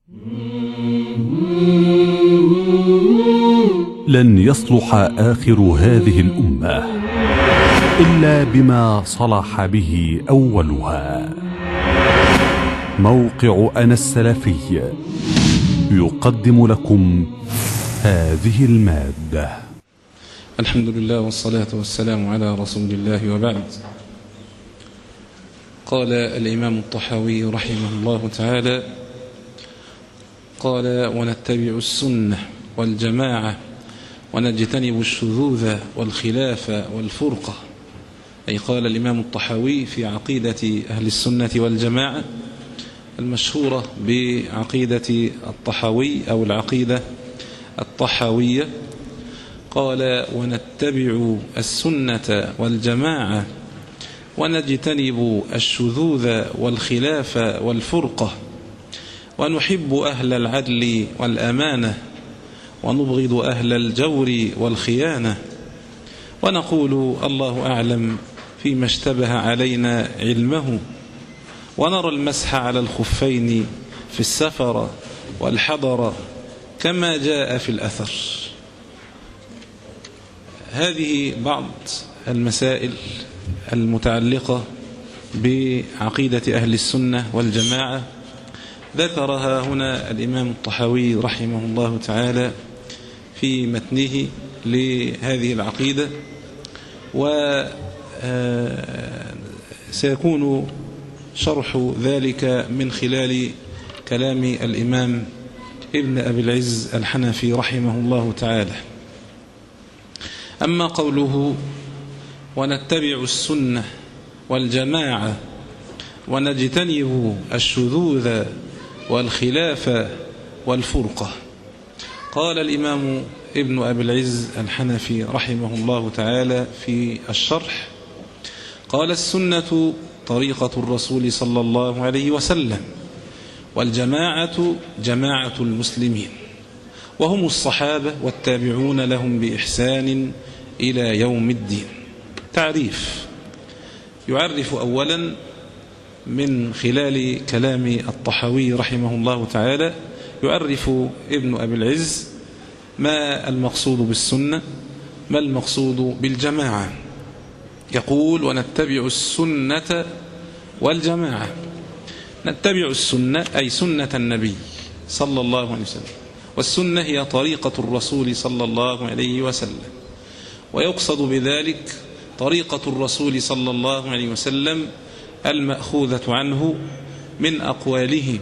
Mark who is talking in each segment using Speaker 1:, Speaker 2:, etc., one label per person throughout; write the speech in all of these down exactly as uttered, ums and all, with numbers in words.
Speaker 1: لن يصلح آخر هذه الأمة إلا بما صلح به أولها. موقع أنا السلفي يقدم لكم هذه المادة.
Speaker 2: الحمد لله والصلاة والسلام على رسول الله، وبعد. قال الإمام الطحاوي رحمه الله تعالى: قال: ونتبع السنة والجماعة ونجتنب الشذوذ والخلاف والفرقة. أي قال الإمام الطحاوي في عقيدة أهل السنة والجماعة المشهورة بعقيدة الطحاوي أو العقيدة الطحاوية، قال: ونتبع السنة والجماعة ونجتنب الشذوذ والخلاف والفرقة، ونحب أهل العدل والأمانة، ونبغض أهل الجور والخيانة، ونقول الله أعلم فيما اشتبه علينا علمه، ونرى المسح على الخفين في السفر والحضر كما جاء في الأثر. هذه بعض المسائل المتعلقة بعقيدة أهل السنة والجماعة ذكرها هنا الإمام الطحاوي رحمه الله تعالى في متنه لهذه العقيدة، وسيكون شرح ذلك من خلال كلام الإمام ابن أبي العز الحنفي رحمه الله تعالى. أما قوله: ونتبع السنة والجماعة ونجتنب الشذوذ والخلاف والفرقة، قال الإمام ابن أبي العز الحنفي رحمه الله تعالى في الشرح: قال: السنة طريقة الرسول صلى الله عليه وسلم، والجماعة جماعة المسلمين، وهم الصحابة والتابعون لهم بإحسان إلى يوم الدين. تعريف: يعرف أولا من خلال كلام الطحاوي رحمه الله تعالى، يعرف ابن أبي العز ما المقصود بالسنة، ما المقصود بالجماعة. يقول: ونتبع السنة والجماعة. نتبع السنة أي سنة النبي صلى الله عليه وسلم، والسنة هي طريقة الرسول صلى الله عليه وسلم، ويقصد بذلك طريقة الرسول صلى الله عليه وسلم المأخوذة عنه من أقواله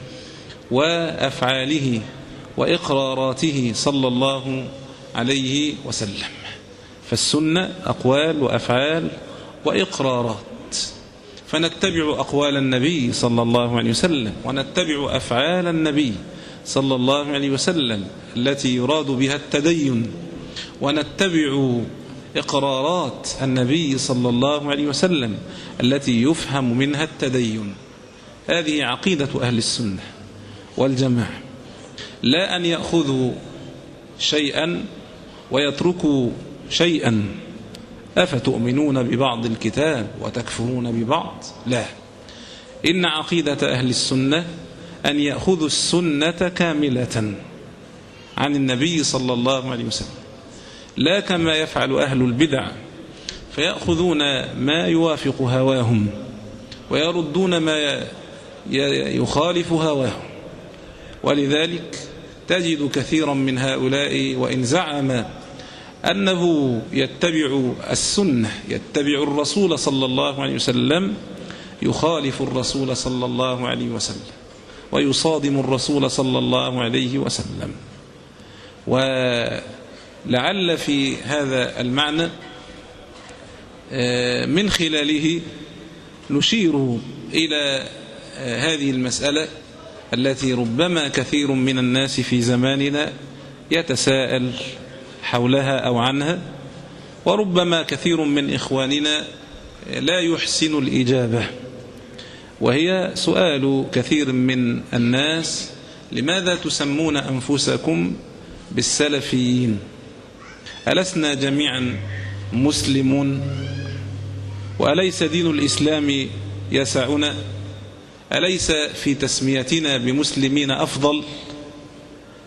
Speaker 2: وأفعاله وإقراراته صلى الله عليه وسلم. فالسنة أقوال وأفعال وإقرارات، فنتبع أقوال النبي صلى الله عليه وسلم ونتبع أفعال النبي صلى الله عليه وسلم التي يراد بها التدين، ونتبع إقرارات النبي صلى الله عليه وسلم التي يفهم منها التدين. هذه عقيدة أهل السنة والجماعة، لا أن يأخذوا شيئا ويتركوا شيئا. أفتؤمنون ببعض الكتاب وتكفرون ببعض؟ لا، إن عقيدة أهل السنة أن يأخذوا السنة كاملة عن النبي صلى الله عليه وسلم، لا كما يفعل أهل البدع فيأخذون ما يوافق هواهم ويردون ما يخالف هواهم. ولذلك تجد كثيرا من هؤلاء وإن زعم أنه يتبع السنة، يتبع الرسول صلى الله عليه وسلم، يخالف الرسول صلى الله عليه وسلم ويصادم الرسول صلى الله عليه وسلم. ولعل في هذا المعنى من خلاله نشير إلى هذه المسألة التي ربما كثير من الناس في زماننا يتساءل حولها أو عنها، وربما كثير من إخواننا لا يحسن الإجابة، وهي سؤال كثير من الناس: لماذا تسمون أنفسكم بالسلفيين؟ ألسنا جميعا مسلمون؟ وأليس دين الإسلام يسعنا؟ أليس في تسميتنا بمسلمين أفضل؟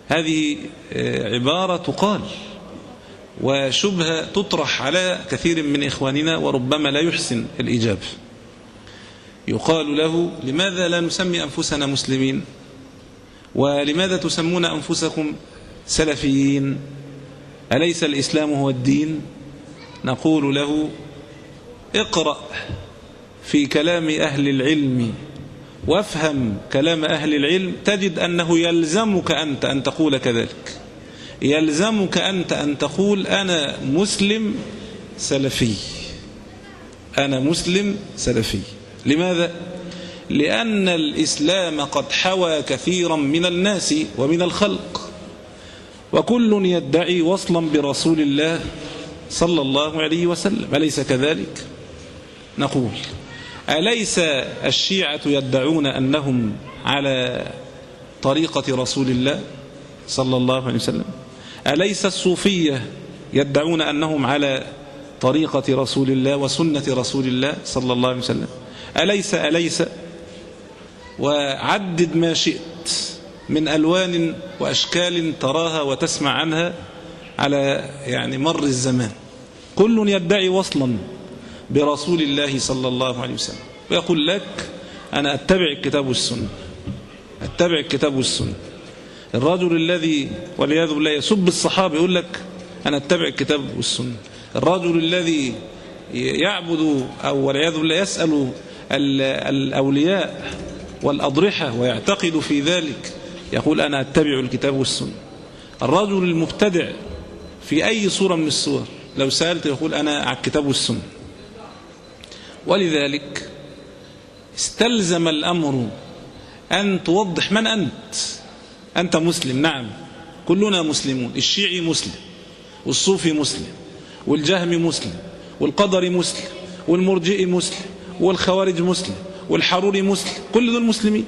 Speaker 2: هذه عبارة تقال وشبهة تطرح على كثير من إخواننا وربما لا يحسن الإجابة. يقال له: لماذا لا نسمي أنفسنا مسلمين؟ ولماذا تسمون أنفسكم سلفيين؟ أليس الإسلام هو الدين؟ نقول له: اقرأ في كلام أهل العلم وافهم كلام أهل العلم، تجد أنه يلزمك أنت أن تقول كذلك. يلزمك أنت أن تقول: أنا مسلم سلفي، أنا مسلم سلفي. لماذا؟ لأن الإسلام قد حوى كثيرا من الناس ومن الخلق، وكل يدعي وصلا برسول الله صلى الله عليه وسلم، أليس كذلك؟ نقول: أليس الشيعة يدعون أنهم على طريقة رسول الله صلى الله عليه وسلم؟ أليس الصوفية يدعون أنهم على طريقة رسول الله وسنة رسول الله صلى الله عليه وسلم؟ أليس أليس وعدد ما شئت من ألوان وأشكال تراها وتسمع عنها على يعني مر الزمان، كل يدعي وصلا برسول الله صلى الله عليه وسلم، ويقول لك: أنا أتبع الكتاب والسنة، أتبع الكتاب والسنة. الرجل الذي والعياذ بالله يسب الصحابة يقول لك: أنا أتبع الكتاب والسنة. الرجل الذي يعبد أو والعياذ بالله يسأل الأولياء والأضرحة ويعتقد في ذلك يقول: أنا أتبع الكتاب والسنة. الرجل المبتدع في أي صورة من الصور لو سألت يقول: أنا على الكتاب والسنة. ولذلك استلزم الأمر أن توضح من أنت. أنت مسلم، نعم، كلنا مسلمون. الشيعي مسلم، والصوفي مسلم، والجهمي مسلم، والقدري مسلم، والمرجئي مسلم، والخوارج مسلم، والحروري مسلم، كل دول مسلمين.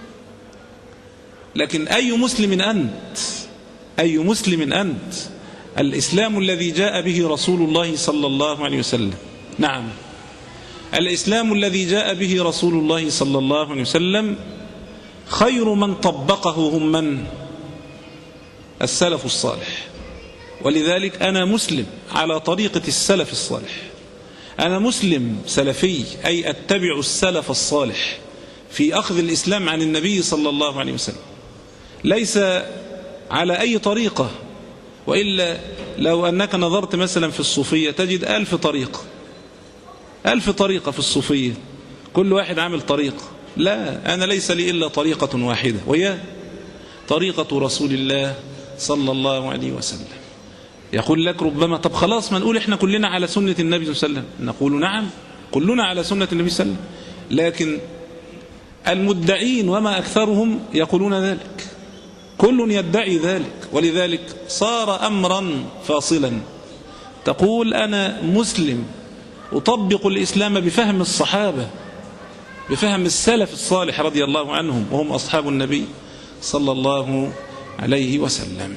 Speaker 2: لكن أي مسلم أنت؟ أي مسلم أنت؟ الإسلام الذي جاء به رسول الله صلى الله عليه وسلم، نعم، الإسلام الذي جاء به رسول الله صلى الله عليه وسلم خير من طبقه هم من؟ السلف الصالح. ولذلك أنا مسلم على طريقة السلف الصالح، أنا مسلم سلفي، أي أتبع السلف الصالح في أخذ الإسلام عن النبي صلى الله عليه وسلم، ليس على أي طريقة. وإلا لو أنك نظرت مثلا في الصوفية تجد ألف طريقة، ألف طريقة في الصوفية، كل واحد عامل طريقة. لا، أنا ليس لي إلا طريقة واحدة، وهي طريقة رسول الله صلى الله عليه وسلم. يقول لك ربما: طب خلاص ما نقول إحنا كلنا على سنة النبي صلى الله عليه وسلم. نقول: نعم، كلنا على سنة النبي صلى الله عليه وسلم، لكن المدعين وما أكثرهم يقولون ذلك، كل يدعي ذلك. ولذلك صار أمرا فاصلا، تقول: أنا مسلم أطبق الإسلام بفهم الصحابة، بفهم السلف الصالح رضي الله عنهم، وهم أصحاب النبي صلى الله عليه وسلم.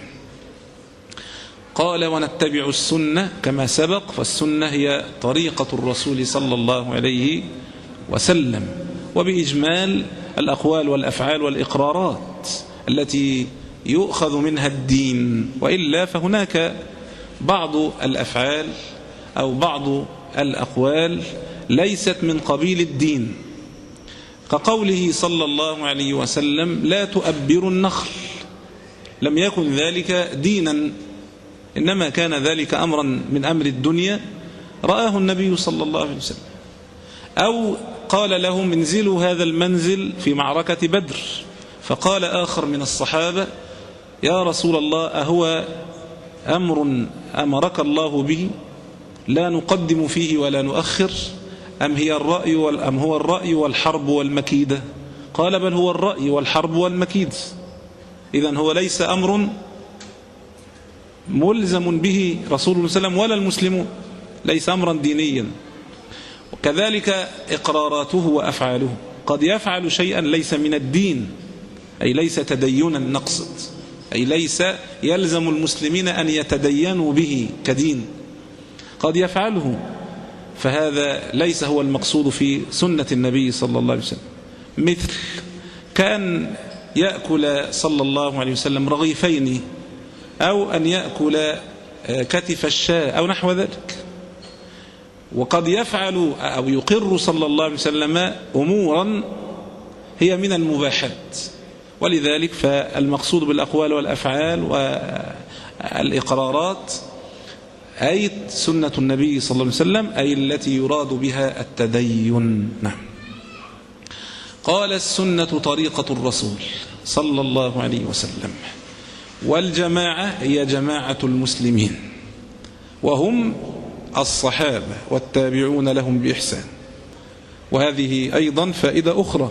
Speaker 2: قال: ونتبع السنة كما سبق، فالسنة هي طريقة الرسول صلى الله عليه وسلم، وبإجمال الأقوال والأفعال والإقرارات التي يؤخذ منها الدين. وإلا فهناك بعض الأفعال أو بعض الأقوال ليست من قبيل الدين، كقوله صلى الله عليه وسلم: لا تؤبروا النخل. لم يكن ذلك دينا، إنما كان ذلك أمرا من أمر الدنيا رآه النبي صلى الله عليه وسلم. أو قال لهم: انزلوا هذا المنزل في معركة بدر، فقال آخر من الصحابة: يا رسول الله، أهو أمر أمرك الله به لا نقدم فيه ولا نؤخر، أم هي الرأي أم هو الرأي والحرب والمكيدة؟ قال: بل هو الرأي والحرب والمكيد. إذن هو ليس أمر ملزم به رسول الله صلى الله عليه وسلم ولا المسلمون، ليس أمرا دينيا. وكذلك إقراراته وأفعاله، قد يفعل شيئا ليس من الدين، أي ليس تدينا نقصد، أي ليس يلزم المسلمين أن يتدينوا به كدين، قد يفعله، فهذا ليس هو المقصود في سنة النبي صلى الله عليه وسلم. مثل كان يأكل صلى الله عليه وسلم رغيفين، أو أن يأكل كتف الشاة أو نحو ذلك. وقد يفعل أو يقر صلى الله عليه وسلم أمورا هي من المباحات، ولذلك فالمقصود بالأقوال والأفعال والإقرارات أي سنة النبي صلى الله عليه وسلم، أي التي يراد بها التدين. نعم. قال السنة طريقة الرسول صلى الله عليه وسلم، والجماعة هي جماعة المسلمين، وهم الصحابة والتابعون لهم بإحسان. وهذه أيضا فائدة أخرى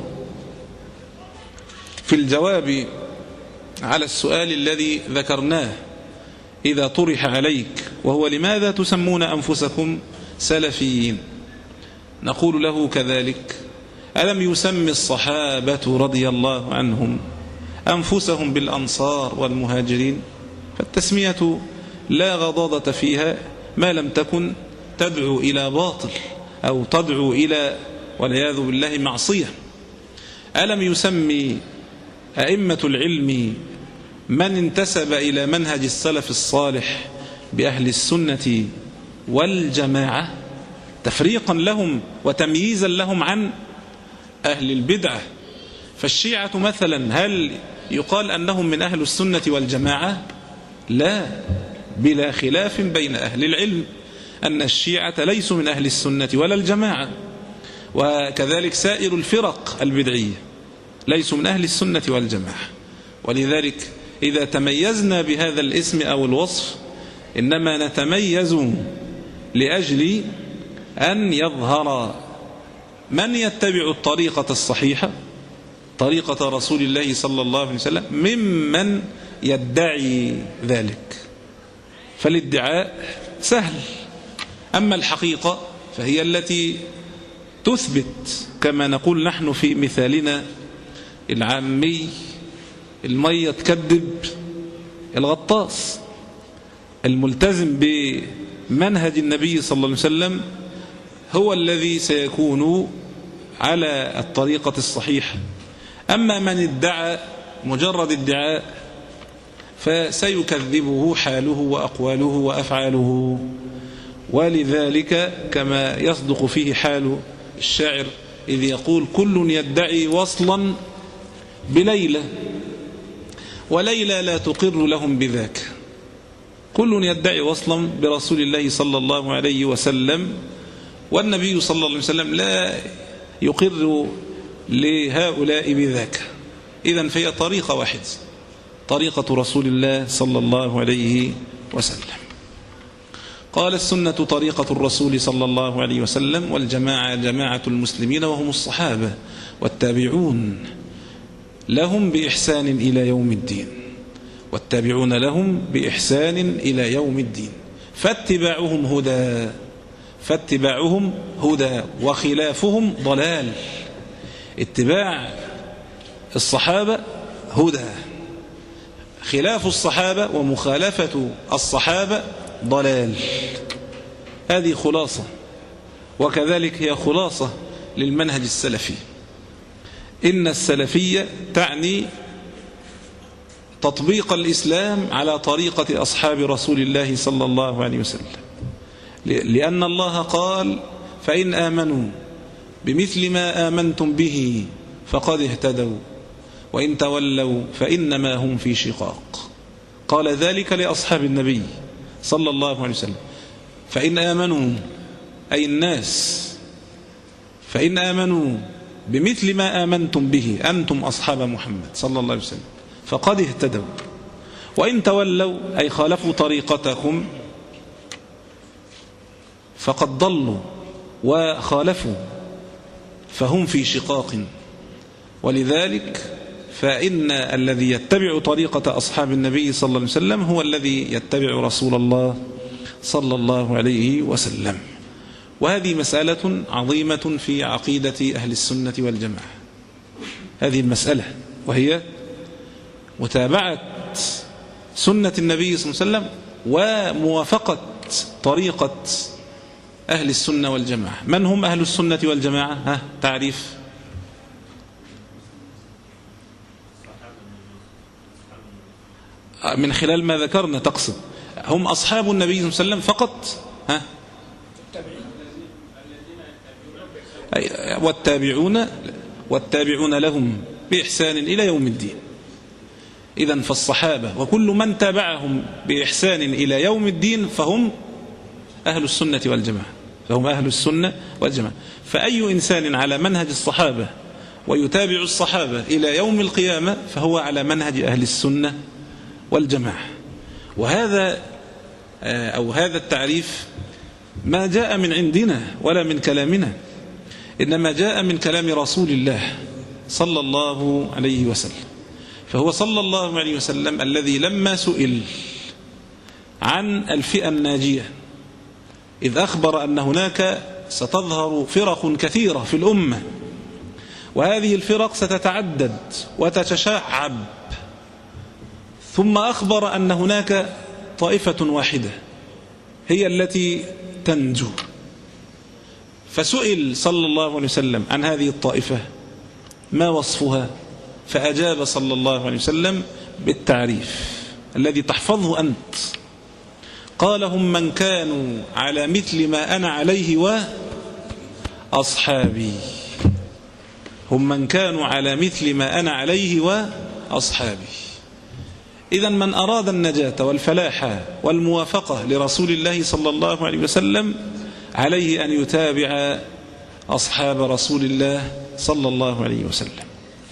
Speaker 2: في الجواب على السؤال الذي ذكرناه إذا طرح عليك، وهو لماذا تسمون أنفسكم سلفيين؟ نقول له كذلك: ألم يسمي الصحابة رضي الله عنهم أنفسهم بالأنصار والمهاجرين؟ فالتسمية لا غضاضة فيها ما لم تكن تدعو إلى باطل أو تدعو إلى والعياذ بالله معصية. ألم يسمي أئمة العلم من انتسب إلى منهج السلف الصالح بأهل السنة والجماعة تفريقا لهم وتمييزا لهم عن أهل البدعة؟ فالشيعة مثلا هل يقال أنهم من أهل السنة والجماعة؟ لا، بلا خلاف بين أهل العلم أن الشيعة ليسوا من أهل السنة ولا الجماعة، وكذلك سائر الفرق البدعية ليسوا من أهل السنة والجماعة. ولذلك إذا تميزنا بهذا الاسم أو الوصف إنما نتميز لأجل أن يظهر من يتبع الطريقة الصحيحة، طريقة رسول الله صلى الله عليه وسلم، ممن يدعي ذلك. فالادعاء سهل، أما الحقيقة فهي التي تثبت، كما نقول نحن في مثالنا العامي: المية تكذب الغطاس. الملتزم بمنهج النبي صلى الله عليه وسلم هو الذي سيكون على الطريقة الصحيحة. أما من ادعى مجرد ادعاء فسيكذبه حاله وأقواله وأفعاله. ولذلك كما يصدق فيه حال الشاعر إذ يقول: كل يدعي وصلا بليلى وليلى لا تقر لهم بذاك. كل يدعي وصلا برسول الله صلى الله عليه وسلم، والنبي صلى الله عليه وسلم لا يقر لهؤلاء بذاك. إذن فهي طريقة واحدة، طريقة رسول الله صلى الله عليه وسلم. قال: السنة طريقة الرسول صلى الله عليه وسلم، والجماعة جماعة المسلمين وهم الصحابة والتابعون لهم بإحسان إلى يوم الدين، والتابعون لهم بإحسان إلى يوم الدين. فاتباعهم هدى فاتباعهم هدى وخلافهم ضلال. اتباع الصحابة هدى، خلاف الصحابة ومخالفة الصحابة ضلال. هذه خلاصة، وكذلك هي خلاصة للمنهج السلفي. إن السلفية تعني تطبيق الإسلام على طريقة أصحاب رسول الله صلى الله عليه وسلم، لأن الله قال: فإن آمنوا بمثل ما آمنتم به فقد اهتدوا وإن تولوا فإنما هم في شقاق. قال ذلك لأصحاب النبي صلى الله عليه وسلم. فإن آمنوا أي الناس، فإن آمنوا بمثل ما آمنتم به أنتم أصحاب محمد صلى الله عليه وسلم فقد اهتدوا، وإن تولوا أي خالفوا طريقتكم فقد ضلوا وخالفوا فهم في شقاق. ولذلك فإن الذي يتبع طريقة أصحاب النبي صلى الله عليه وسلم هو الذي يتبع رسول الله صلى الله عليه وسلم. وهذه مسألة عظيمة في عقيدة أهل السنة والجماعة، هذه المسألة، وهي متابعة سنة النبي صلى الله عليه وسلم وموافقة طريقة أهل السنة والجماعة. من هم أهل السنة والجماعة؟ ها تعريف: من خلال ما ذكرنا تقصد هم أصحاب النبي صلى الله عليه وسلم فقط؟ ها؟ والتابعون والتابعون لهم بإحسان إلى يوم الدين. إذن فالصحابة وكل من تابعهم بإحسان إلى يوم الدين فهم أهل السنة والجماعة، فهم أهل السنة والجماعة. فأي إنسان على منهج الصحابة ويتابع الصحابة إلى يوم القيامة فهو على منهج أهل السنة والجماعة. وهذا أو هذا التعريف ما جاء من عندنا ولا من كلامنا، إنما جاء من كلام رسول الله صلى الله عليه وسلم. فهو صلى الله عليه وسلم الذي لما سئل عن الفئة الناجية إذ أخبر أن هناك ستظهر فرق كثيرة في الأمة، وهذه الفرق ستتعدد وتتشعب، ثم أخبر أن هناك طائفة واحدة هي التي تنجو. فسئل صلى الله عليه وسلم عن هذه الطائفة ما وصفها، فأجاب صلى الله عليه وسلم بالتعريف الذي تحفظه أنت. قال هم من كانوا على مثل ما أنا عليه وأصحابي. هم من كانوا على مثل ما أنا عليه وأصحابي. إذن من أراد النجاة والفلاح والموافقة لرسول الله صلى الله عليه وسلم عليه أن يتابع أصحاب رسول الله صلى الله عليه وسلم.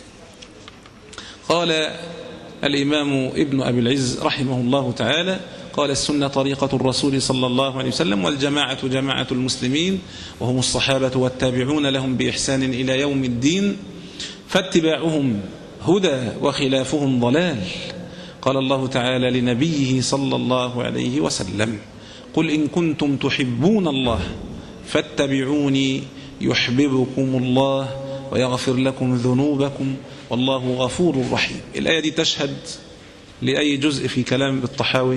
Speaker 2: قال الإمام ابن أبي العز رحمه الله تعالى قال السنة طريقة الرسول صلى الله عليه وسلم، والجماعة جماعة المسلمين وهم الصحابة والتابعون لهم بإحسان إلى يوم الدين، فاتباعهم هدى وخلافهم ضلال. قال الله تعالى لنبيه صلى الله عليه وسلم قل إن كنتم تحبون الله فاتبعوني يحببكم الله ويغفر لكم ذنوبكم والله غفور رحيم. الآية دي تشهد لأي جزء في كلام الطحاوي؟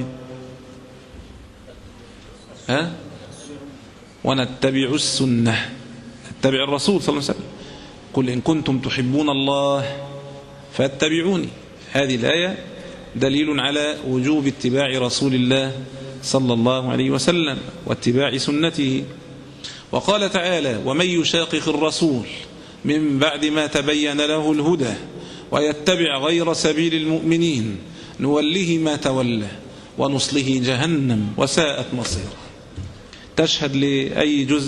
Speaker 2: ها؟ ونتبع السنة، نتبع الرسول صلى الله عليه وسلم. قل إن كنتم تحبون الله فاتبعوني. هذه الآية دليل على وجوب اتباع رسول الله صلى الله عليه وسلم واتباع سنته. وقال تعالى ومن يشاقق الرسول من بعد ما تبين له الهدى ويتبع غير سبيل المؤمنين نوله ما تولى ونصله جهنم وساءت مصيرا. تشهد لأي جزء؟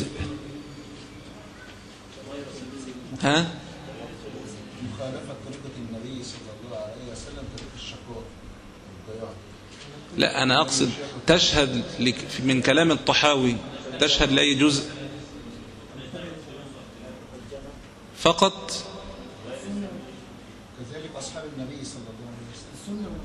Speaker 2: ها؟
Speaker 3: مخالفة طريقة النبي صلى الله عليه وسلم طريق الشقاء والضياع.
Speaker 2: لا أنا أقصد تشهد من كلام الطحاوي تشهد لأي جزء فقط؟
Speaker 3: كذلك أصحاب النبي صلى الله عليه وسلم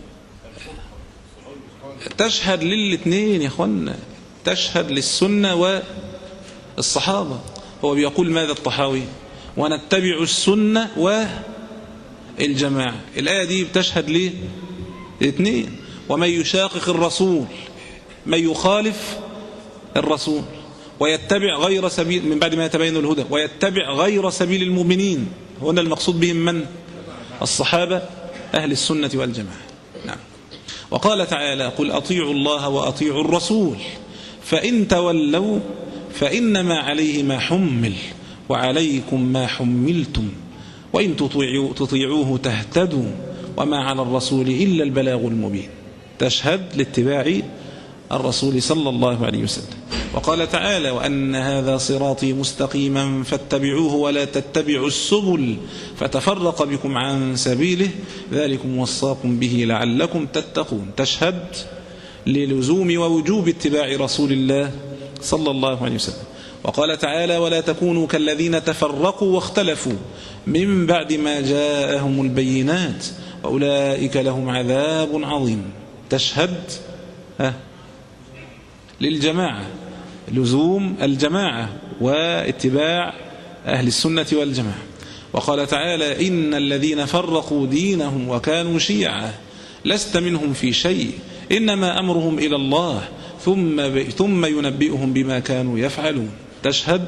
Speaker 2: تشهد للاثنين يا أخوانا، تشهد للسنة والصحابة. هو بيقول ماذا الطحاوي؟ ونتبع السنة والجماعة. الآية دي بتشهد ليه الاثنين. ومن يشاقق الرسول من يخالف الرسول ويتبع غير سبيل من بعد ما يتبين الهدى ويتبع غير سبيل المؤمنين، هنا المقصود بهم من؟ الصحابة أهل السنة والجماعة. نعم. وقال تعالى قل أطيعوا الله وأطيعوا الرسول فإن تولوا فإنما عليه ما حمل وعليكم ما حملتم وإن تطيعوه تهتدوا وما على الرسول إلا البلاغ المبين. تشهد لاتباع الرسول صلى الله عليه وسلم. وقال تعالى وأن هذا صراطي مستقيما فاتبعوه ولا تتبعوا السبل فتفرق بكم عن سبيله ذلكم وصاكم به لعلكم تتقون. تشهد للزوم ووجوب اتباع رسول الله صلى الله عليه وسلم. وقال تعالى ولا تكونوا كالذين تفرقوا واختلفوا من بعد ما جاءهم البينات وأولئك لهم عذاب عظيم. تشهد ها للجماعة، لزوم الجماعة واتباع أهل السنة والجماعة. وقال تعالى إن الذين فرقوا دينهم وكانوا شيعا لست منهم في شيء إنما أمرهم إلى الله ثم, ثم ينبئهم بما كانوا يفعلون. تشهد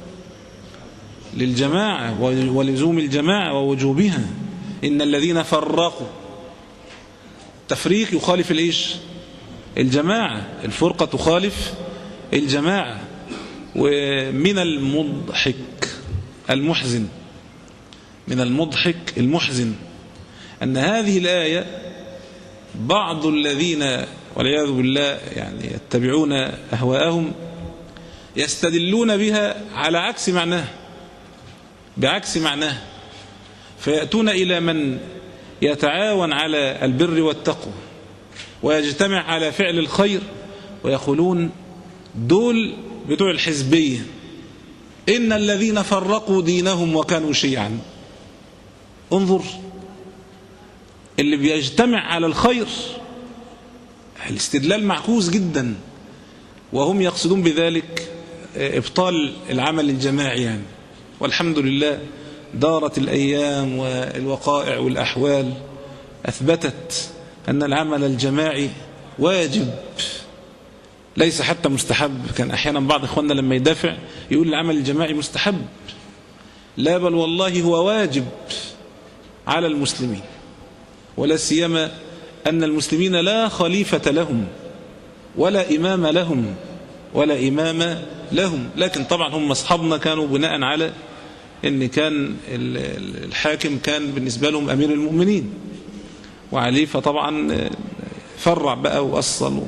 Speaker 2: للجماعة ولزوم الجماعة ووجوبها. إن الذين فرقوا التفريق يخالف الإيش؟ الجماعة. الفرقة تخالف الجماعة. ومن المضحك المحزن من المضحك المحزن أن هذه الآية بعض الذين والعياذ بالله يعني يتبعون أهواءهم يستدلون بها على عكس معناها، بعكس معناها، فيأتون إلى من يتعاون على البر والتقوى ويجتمع على فعل الخير ويقولون دول بتوع الحزبية، إن الذين فرقوا دينهم وكانوا شيعا. انظر، اللي بيجتمع على الخير الاستدلال معكوس جدا، وهم يقصدون بذلك إبطال العمل الجماعي يعني. والحمد لله دارت الأيام والوقائع والأحوال أثبتت أن العمل الجماعي واجب ليس حتى مستحب. كان أحيانا بعض إخواننا لما يدافع يقول العمل الجماعي مستحب، لا بل والله هو واجب على المسلمين، ولا سيما أن المسلمين لا خليفة لهم ولا إمام لهم ولا إمام لهم. لكن طبعا هم أصحابنا كانوا بناء على أن كان الحاكم كان بالنسبة لهم أمير المؤمنين وعليه، فطبعا فرع بقى وأصل.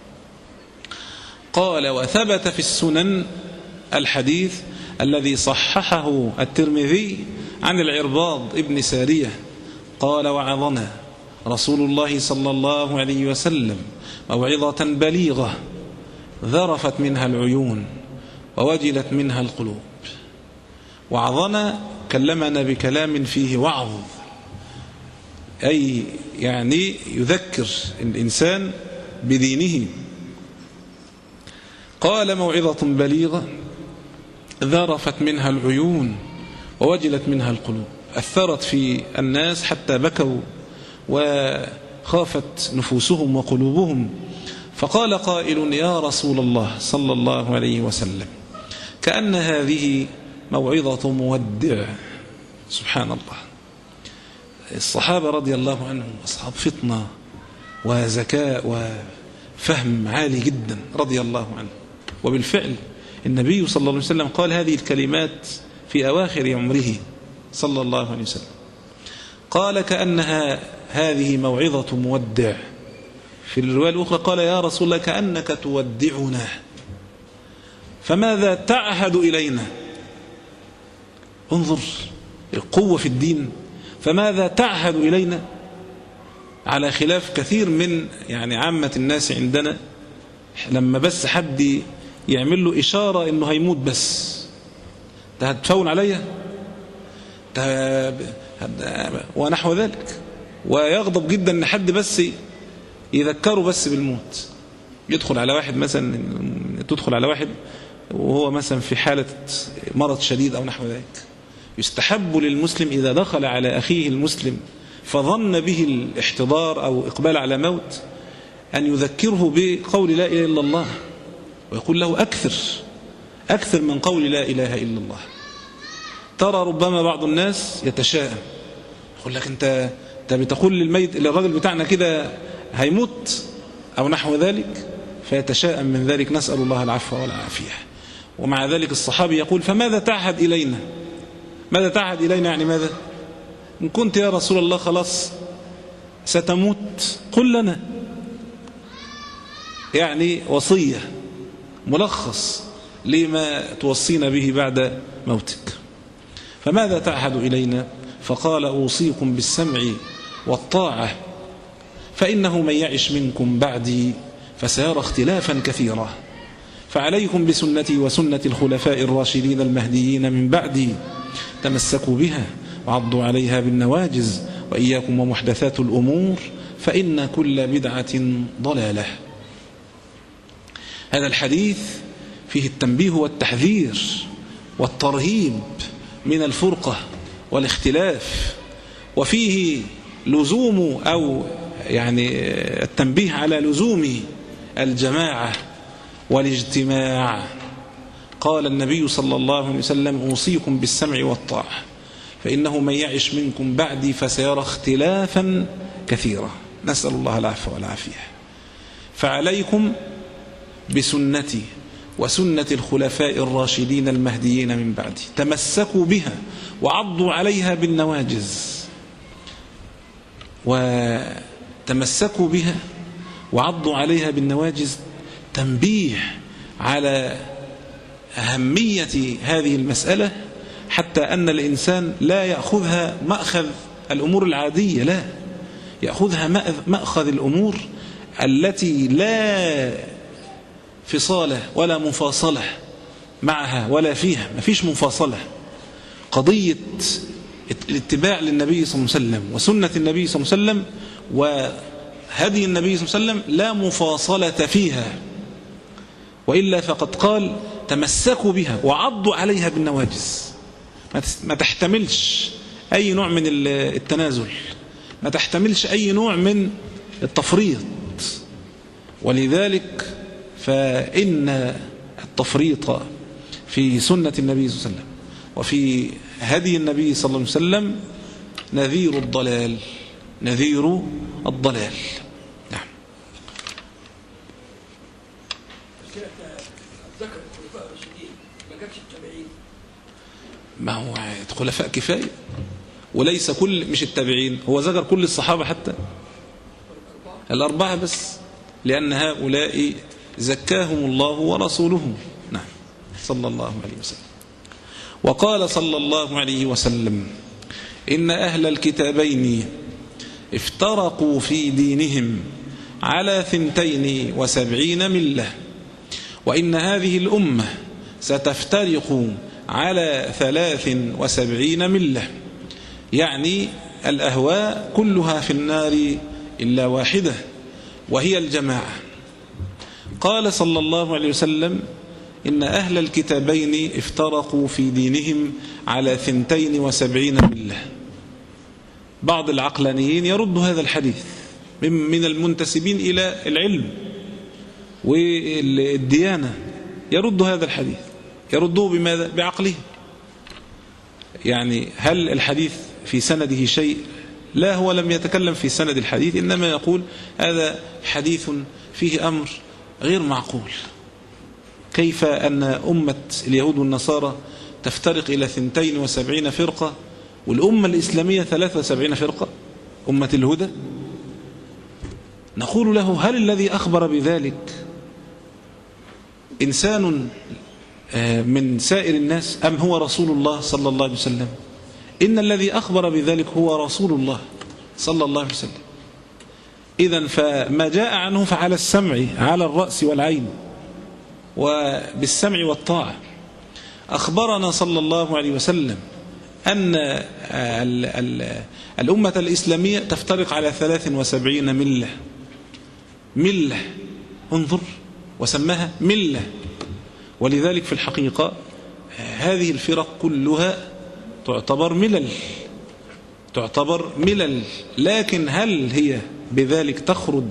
Speaker 2: قال وثبت في السنن الحديث الذي صححه الترمذي عن العرباض ابن سارية قال وعظنا رسول الله صلى الله عليه وسلم موعظة بليغة ذرفت منها العيون ووجلت منها القلوب. وعظنا كلمنا بكلام فيه وعظ، أي يعني يذكر الإنسان بدينه. قال موعظة بليغة ذرفت منها العيون ووجلت منها القلوب، أثرت في الناس حتى بكوا وخافت نفوسهم وقلوبهم. فقال قائل يا رسول الله صلى الله عليه وسلم كأن هذه موعظة مودع. سبحان الله، الصحابة رضي الله عنهم أصحاب فطنة وذكاء وفهم عالي جدا رضي الله عنه. وبالفعل النبي صلى الله عليه وسلم قال هذه الكلمات في أواخر عمره صلى الله عليه وسلم، قال كأنها هذه موعظة مودع. في الرواية الأخرى قال يا رسول الله كأنك تودعنا، فماذا تعهد إلينا؟ انظر القوة في الدين، فماذا تعهد إلينا؟ على خلاف كثير من يعني عامة الناس عندنا، لما بس حد يعمل له إشارة إنه هيموت بس ده هتفون عليا ونحو ذلك، ويغضب جدا إن حد بس يذكره بس بالموت. يدخل على واحد مثلا، تدخل على واحد وهو مثلا في حالة مرض شديد أو نحو ذلك، يستحب للمسلم إذا دخل على أخيه المسلم فظن به الاحتضار أو إقبال على موت أن يذكره بقول لا إله إلا الله، ويقول له أكثر أكثر من قول لا إله إلا الله. ترى ربما بعض الناس يتشائم، يقول لك أنت أنت بتقول للميت للرجل بتاعنا كده هيموت أو نحو ذلك، فيتشائم من ذلك، نسأل الله العفو والعافية. ومع ذلك الصحابي يقول فماذا تعهد إلينا؟ ماذا تعهد إلينا يعني ماذا؟ إن كنت يا رسول الله خلاص ستموت قل لنا، يعني وصية ملخص لما توصينا به بعد موتك. فماذا تعهد إلينا؟ فقال أوصيكم بالسمع والطاعة فإنه من يعش منكم بعدي فسيرى اختلافا كثيرا، فعليكم بسنتي وسنة الخلفاء الراشدين المهديين من بعدي، تمسكوا بها وعضوا عليها بالنواجز، وإياكم ومحدثات الأمور فإن كل بدعة ضلالة. هذا الحديث فيه التنبيه والتحذير والترهيب من الفرقة والاختلاف، وفيه لزوم أو يعني التنبيه على لزوم الجماعة والاجتماع. قال النبي صلى الله عليه وسلم أوصيكم بالسمع والطاعة فإنه من يعش منكم بعدي فسيرى اختلافا كثيرا. نسأل الله العفو والعافية. فعليكم بسنتي وسنة الخلفاء الراشدين المهديين من بعدي، تمسكوا بها وعضوا عليها بالنواجذ. وتمسكوا بها وعضوا عليها بالنواجذ تنبيه على أهمية هذه المسألة، حتى أن الإنسان لا يأخذها مأخذ الأمور العادية، لا يأخذها مأخذ الأمور التي لا فصالة ولا مفاصلة معها ولا فيها، ما فيش مفاصلة. قضية الاتباع للنبي صلى الله عليه وسلم وسنة النبي صلى الله عليه وسلم وهدي النبي صلى الله عليه وسلم لا مفاصلة فيها، وإلا فقد قال تمسكوا بها وعضوا عليها بالنواجذ. ما تحتملش أي نوع من التنازل، ما تحتملش أي نوع من التفريط. ولذلك فإن التفريط في سنة النبي صلى الله عليه وسلم وفي هدي النبي صلى الله عليه وسلم نذير الضلال، نذير الضلال. نعم.
Speaker 4: ذكر الخلفاء الراشدين ما جابش التابعين.
Speaker 2: ما هو خلفاء كفاية، وليس كل مش التابعين، هو ذكر كل الصحابة حتى الأربعة بس، لأن هؤلاء زكاهم الله ورسوله. نعم صلى الله عليه وسلم. وقال صلى الله عليه وسلم إن أهل الكتابين افترقوا في دينهم على ثنتين وسبعين ملة، وإن هذه الأمة ستفترق على ثلاث وسبعين ملة، يعني الأهواء كلها في النار إلا واحدة وهي الجماعة. قال صلى الله عليه وسلم إن أهل الكتابين افترقوا في دينهم على ثنتين وسبعين ملة. بعض العقلانيين يرد هذا الحديث من المنتسبين إلى العلم والديانة، يرد هذا الحديث، يرده بماذا؟ بعقله. يعني هل الحديث في سنده شيء؟ لا، هو لم يتكلم في سند الحديث، إنما يقول هذا حديث فيه أمر غير معقول. كيف أن أمة اليهود والنصارى تفترق إلى ثنتين وسبعين فرقة والأمة الإسلامية ثلاثة وسبعين فرقة أمة الهدى؟ نقول له هل الذي أخبر بذلك إنسان من سائر الناس أم هو رسول الله صلى الله عليه وسلم؟ إن الذي أخبر بذلك هو رسول الله صلى الله عليه وسلم. إذن فما جاء عنه فعلى السمع على الرأس والعين وبالسمع والطاعة. أخبرنا صلى الله عليه وسلم أن الأمة الإسلامية تفترق على ثلاث وسبعين ملة. ملة، انظر، وسماها ملة. ولذلك في الحقيقة هذه الفرق كلها تعتبر ملل، تعتبر ملل، لكن هل هي بذلك تخرج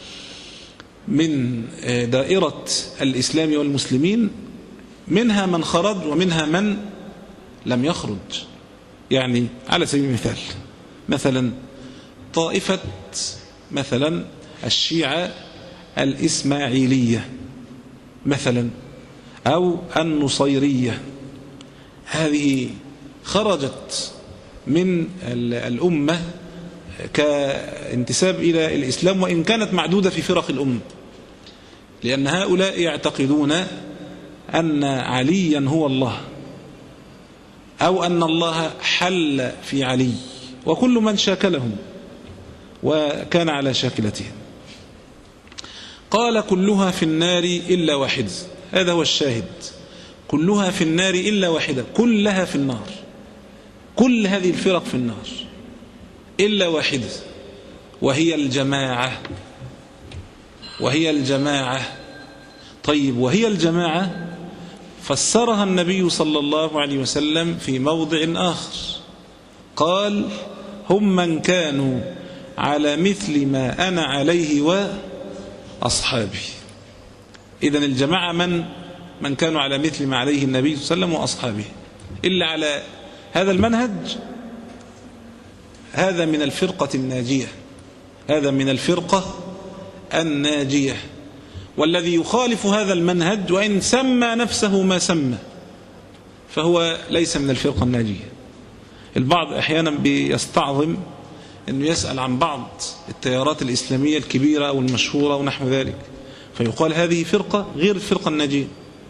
Speaker 2: من دائرة الإسلام والمسلمين؟ منها من خرج ومنها من لم يخرج. يعني على سبيل المثال، مثلا طائفة مثلا الشيعة الإسماعيلية مثلا أو النصيرية، هذه خرجت من الأمة كانتساب إلى الإسلام، وإن كانت معدودة في فرق الأمة، لأن هؤلاء يعتقدون أن عليا هو الله، أو أن الله حل في علي، وكل من شاكلهم وكان على شاكلتهم. قال كلها في النار إلا واحد، هذا هو الشاهد، كلها في النار إلا واحدة، كلها في النار، كل هذه الفرق في النار إلا واحدة، وهي الجماعة، وهي الجماعة. طيب، وهي الجماعة فسرها النبي صلى الله عليه وسلم في موضع آخر، قال هم من كانوا على مثل ما أنا عليه وأصحابي. إذن الجماعة من من كانوا على مثل ما عليه النبي صلى الله عليه وسلم وأصحابه، إلا على هذا المنهج، هذا من الفرقة الناجية، هذا من الفرقة الناجية. والذي يخالف هذا المنهج وإن سمى نفسه ما سمى فهو ليس من الفرقة الناجية. البعض أحيانا بيستعظم أنه يسأل عن بعض التيارات الإسلامية الكبيرة أو المشهورة ونحو ذلك، فيقال هذه فرقة غير الفرقة الناجية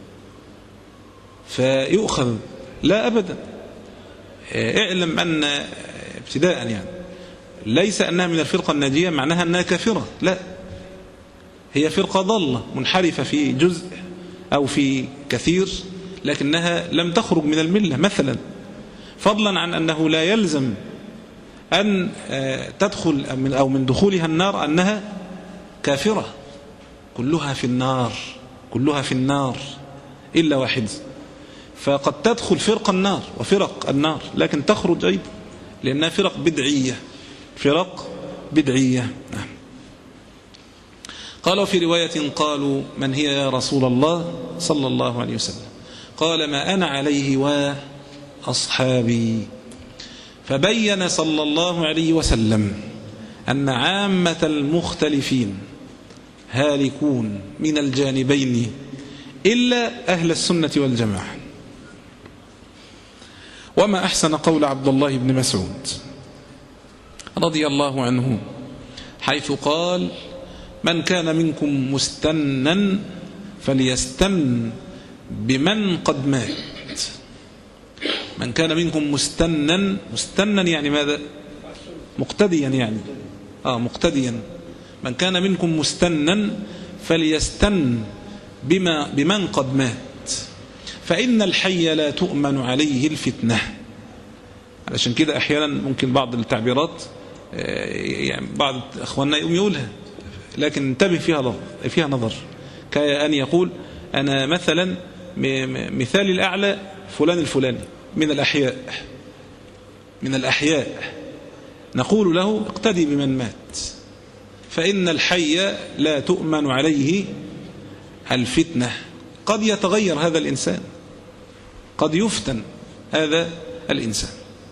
Speaker 2: فيؤخذ. لا أبدا، اعلم أن ابتداء يعني ليس أنها من الفرقة الناجية معناها أنها كافرة، لا، هي فرقة ضالة منحرفة في جزء أو في كثير، لكنها لم تخرج من الملة مثلا، فضلا عن أنه لا يلزم أن تدخل من أو من دخولها النار أنها كافرة. كلها في النار، كلها في النار إلا واحد. فقد تدخل فرق النار وفرق النار لكن تخرج أيضا لأنها فرق بدعية، فرق بدعية. قالوا في رواية قالوا من هي يا رسول الله صلى الله عليه وسلم؟ قال ما أنا عليه وأصحابي. فبين صلى الله عليه وسلم أن عامة المختلفين هالكون من الجانبين إلا أهل السنة والجماعة. وما أحسن قول عبد الله بن مسعود رضي الله عنه حيث قال من كان منكم مستنا فليستن بمن قد مات. من كان منكم مستنا، مستنا يعني ماذا؟ مقتديا يعني آه مقتديا. من كان منكم مستنا فليستن بما بمن قد مات فإن الحي لا تؤمن عليه الفتنة. علشان كده أحيانا ممكن بعض التعبيرات يعني بعض أخواننا يقوم يقولها لكن انتبه فيها فيها نظر، كأن يقول أنا مثلا مثالي الأعلى فلان الفلاني من الأحياء من الأحياء نقول له اقتدي بمن مات فإن الحي لا تؤمن عليه الفتنة. قد يتغير هذا الإنسان، قد يفتن هذا الإنسان.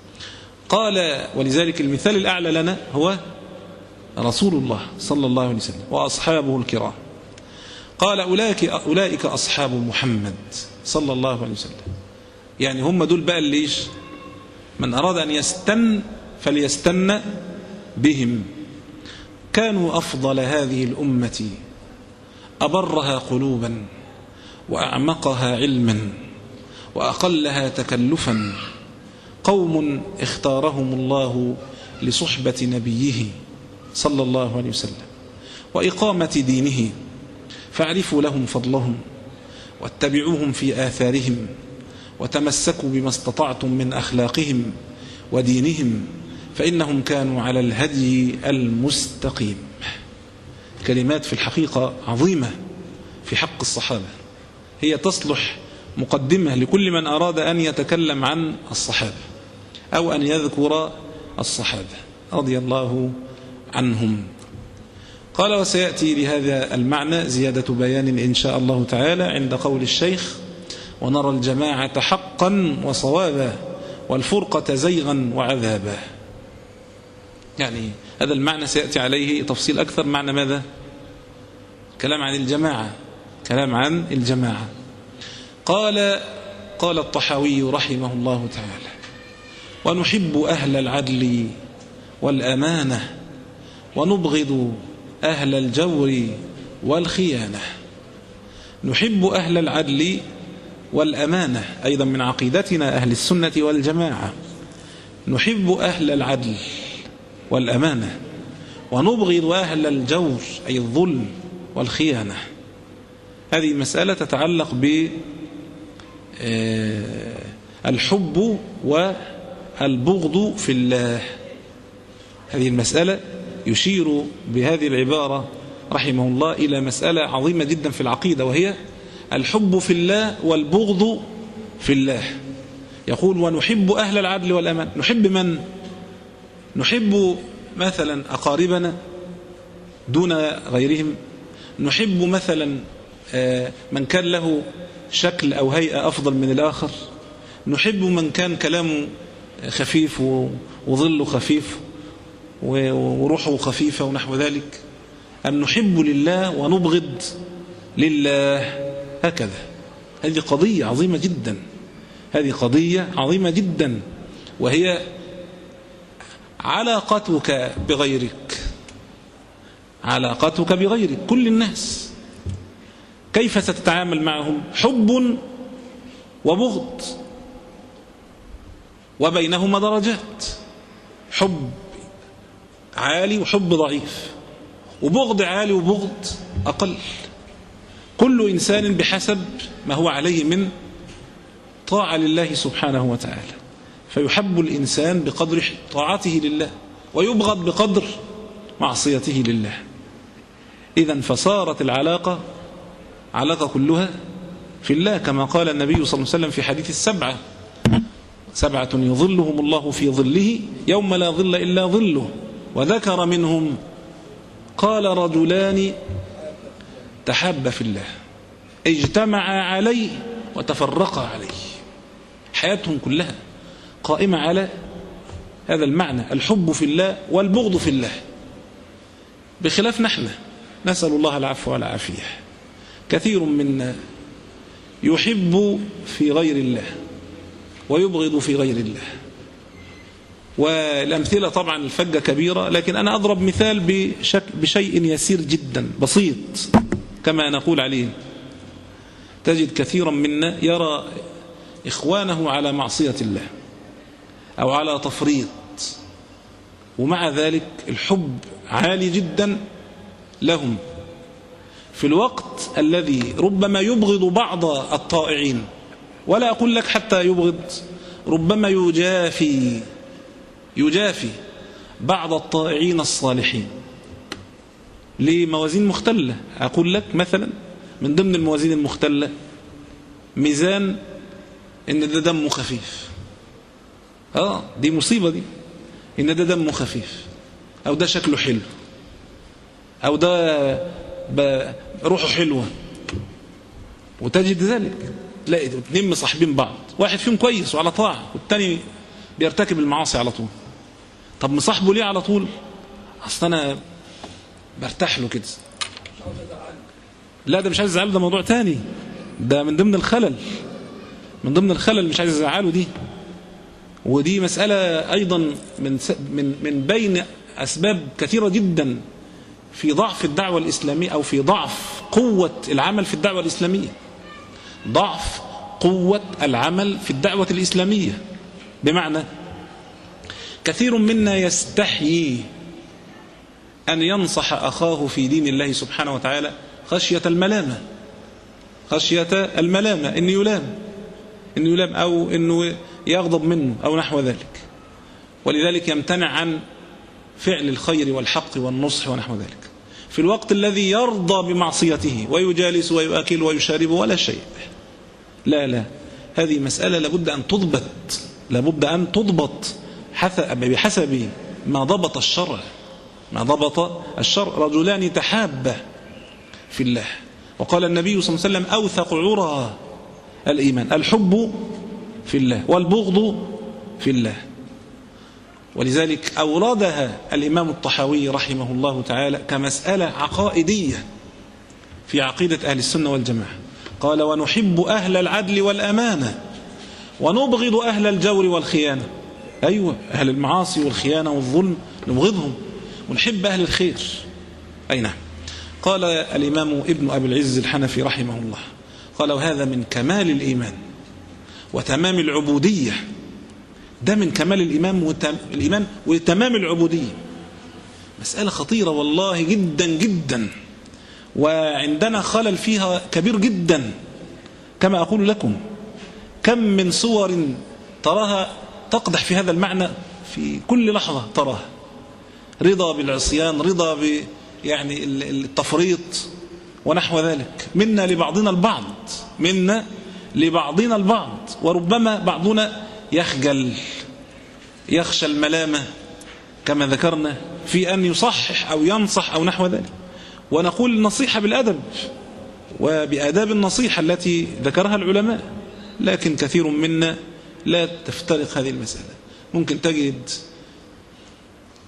Speaker 2: قال ولذلك المثال الأعلى لنا هو رسول الله صلى الله عليه وسلم وأصحابه الكرام. قال أولئك, أولئك أصحاب محمد صلى الله عليه وسلم، يعني هم دول بقى اللي إيش؟ من أراد أن يستن فليستن بهم. كانوا أفضل هذه الأمة أبرها قلوبا وأعمقها علما وأقلها تكلفا، قوم اختارهم الله لصحبة نبيه صلى الله عليه وسلم وإقامة دينه، فاعرفوا لهم فضلهم واتبعوهم في آثارهم وتمسكوا بما استطعتم من أخلاقهم ودينهم فإنهم كانوا على الهدي المستقيم. كلمات في الحقيقة عظيمة في حق الصحابة، هي تصلح مقدمة لكل من أراد أن يتكلم عن الصحابة أو أن يذكر الصحابة رضي الله عنهم. قال وسيأتي لهذا المعنى زيادة بيان إن شاء الله تعالى عند قول الشيخ ونرى الجماعة حقا وصوابا والفرقة زيغا وعذابا. يعني هذا المعنى سيأتي عليه تفصيل أكثر. معنى ماذا؟ كلام عن الجماعة، كلام عن الجماعة. قال قال الطحاوي رحمه الله تعالى ونحب أهل العدل والأمانة ونبغض أهل الجور والخيانة. نحب أهل العدل والأمانة أيضا من عقيدتنا أهل السنة والجماعة، نحب أهل العدل والأمانة ونبغض أهل الجور أي الظلم والخيانة. هذه مسألة تتعلق بالحب والبغض في الله. هذه المسألة يشير بهذه العبارة رحمه الله إلى مسألة عظيمة جدا في العقيدة، وهي الحب في الله والبغض في الله. يقول ونحب أهل العدل والأمان. نحب من؟ نحب مثلا أقاربنا دون غيرهم، نحب مثلا من كان له شكل أو هيئة أفضل من الآخر، نحب من كان كلامه خفيف وظله خفيف، وروحه خفيفة ونحو ذلك، أم نحب لله ونبغض لله؟ هكذا. هذه قضية عظيمة جدا، هذه قضية عظيمة جدا، وهي علاقتك بغيرك، علاقتك بغيرك، كل الناس كيف ستتعامل معهم؟ حب وبغض، وبينهما درجات، حب عالي وحب ضعيف، وبغض عالي وبغض أقل، كل إنسان بحسب ما هو عليه من طاعة لله سبحانه وتعالى. فيحب الإنسان بقدر طاعته لله، ويبغض بقدر معصيته لله. إذن فصارت العلاقة علاقة كلها في الله، كما قال النبي صلى الله عليه وسلم في حديث السبعة: سبعة يظلهم الله في ظله يوم لا ظل إلا ظله، وذكر منهم قال رجلان تحابا في الله اجتمعا عليه وتفرقا عليه. حياتهم كلها قائمة على هذا المعنى، الحب في الله والبغض في الله، بخلاف نحن، نسأل الله العفو والعافية. كثير منا يحب في غير الله ويبغض في غير الله، والأمثلة طبعا الفجة كبيرة، لكن أنا أضرب مثال بشك بشيء يسير جدا بسيط كما نقول عليه. تجد كثيرا منا يرى إخوانه على معصية الله أو على تفريط، ومع ذلك الحب عالي جدا لهم، في الوقت الذي ربما يبغض بعض الطائعين، ولا أقول لك حتى يبغض، ربما يجافي يجافي بعض الطائعين الصالحين لموازين مختلة. أقول لك مثلا من ضمن الموازين المختلة ميزان إن ده دمه خفيف، آه دي مصيبة دي، إن ده دمه خفيف، أو ده شكله حلو، أو ده روحه حلوة، وتجد ذلك تلاقي اتنين مصاحبين بعض، واحد فيهم كويس وعلى طاعة والتاني بيرتكب المعاصي على طول. طب مصاحبه ليه على طول؟ أصل أنا برتاح له كده. لا ده مش عايز يزعله، ده موضوع تاني، ده من ضمن الخلل، من ضمن الخلل مش عايز يزعله دي، ودي مسألة أيضا من من من بين أسباب كثيرة جدا في ضعف الدعوة الإسلامية، أو في ضعف قوة العمل في الدعوة الإسلامية، ضعف قوة العمل في الدعوة الإسلامية. بمعنى كثير منا يستحيي أن ينصح أخاه في دين الله سبحانه وتعالى خشية الملامة، خشية الملامة، إنه يلام إنه يلام أو إنه يغضب منه أو نحو ذلك، ولذلك يمتنع عن فعل الخير والحق والنصح ونحو ذلك، في الوقت الذي يرضى بمعصيته ويجالس ويؤكل ويشارب ولا شيء. لا لا، هذه مسألة لابد أن تضبط، لابد أن تضبط بحسب ما ضبط الشرع، ما ضبط الشرع. رجلان تحابا في الله، وقال النبي صلى الله عليه وسلم أوثق عرى الإيمان الحب في الله والبغض في الله. ولذلك أوردها الإمام الطحاوي رحمه الله تعالى كمسألة عقائدية في عقيدة أهل السنة والجماعة. قال ونحب أهل العدل والأمانة ونبغض أهل الجور والخيانة. أيوة، أهل المعاصي والخيانة والظلم نبغضهم، ونحب أهل الخير. أي نعم. قال الإمام ابن أبي العز الحنفي رحمه الله، قال وهذا من كمال الإيمان وتمام العبودية، ده من كمال الإيمان الإيمان وتمام العبودية. مسألة خطيرة والله جدا جدا، وعندنا خلل فيها كبير جدا. كما أقول لكم، كم من صور تراها تقدح في هذا المعنى في كل لحظة تراها، رضا بالعصيان، رضا ب يعني التفريط ونحو ذلك، منا لبعضنا البعض، منا لبعضنا البعض، وربما بعضنا يخجل، يخشى الملامة كما ذكرنا في أن يصحح أو ينصح أو نحو ذلك. ونقول النصيحة بالأدب وبآداب النصيحة التي ذكرها العلماء، لكن كثير منا لا تفترق هذه المسألة. ممكن تجد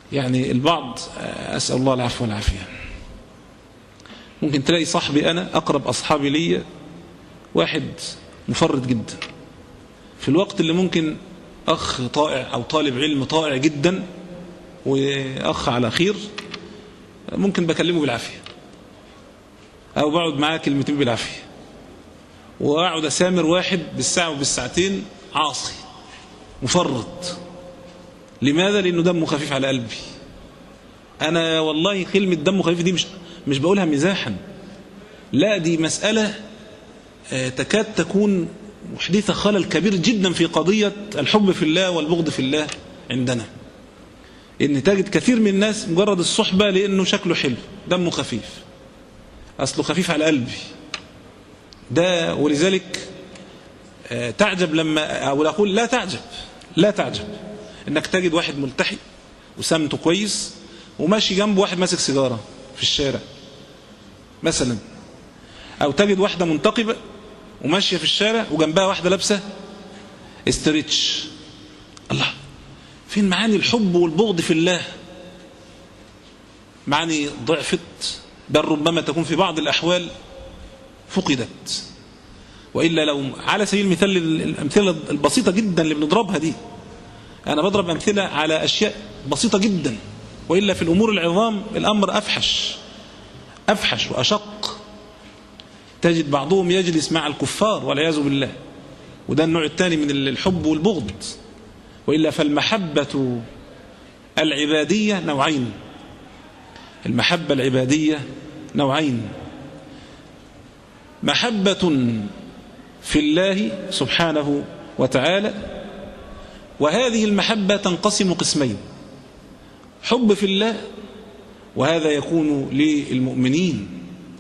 Speaker 2: يعني البعض، أسأل الله العفو والعافية، ممكن تلاقي صاحبي أنا أقرب أصحابي لي واحد مفرط جدا، في الوقت اللي ممكن أخ طائع أو طالب علم طائع جدا وأخ على خير ممكن بكلمه بالعافية أو بقعد معاه كلمتين بالعافية، وأقعد أسامر واحد بالساعة وبالساعتين عاصي مفرط. لماذا؟ لأنه دمه خفيف على قلبي. أنا والله كلمة دمه خفيف دي مش مش بقولها مزاحا، لا، دي مسألة تكاد تكون محدثة خلل كبير جدا في قضية الحب في الله والبغض في الله عندنا. إن تجد كثير من الناس مجرد الصحبة لأنه شكله حلو دمه خفيف، أصله خفيف على قلبي ده. ولذلك تعجب لما، أو أقول لا تعجب لا تعجب إنك تجد واحد ملتحي وسمته كويس وماشي جنبه واحد ماسك سيجارة في الشارع مثلا، أو تجد واحدة منتقبة وماشية في الشارع وجنبها واحدة لابسة استريتش. الله، فين معاني الحب والبغض في الله؟ معاني ضعفت، بل ربما تكون في بعض الأحوال فقدت. وإلا لو على سبيل المثال الأمثلة البسيطة جدا اللي بنضربها دي، أنا بضرب أمثلة على أشياء بسيطة جدا، وإلا في الأمور العظام الأمر أفحش أفحش وأشق. تجد بعضهم يجلس مع الكفار والعياذ بالله، وده النوع الثاني من الحب والبغض. وإلا فالمحبة العبادية نوعين، المحبة العبادية نوعين، محبة في الله سبحانه وتعالى، وهذه المحبة تنقسم قسمين: حب في الله، وهذا يكون للمؤمنين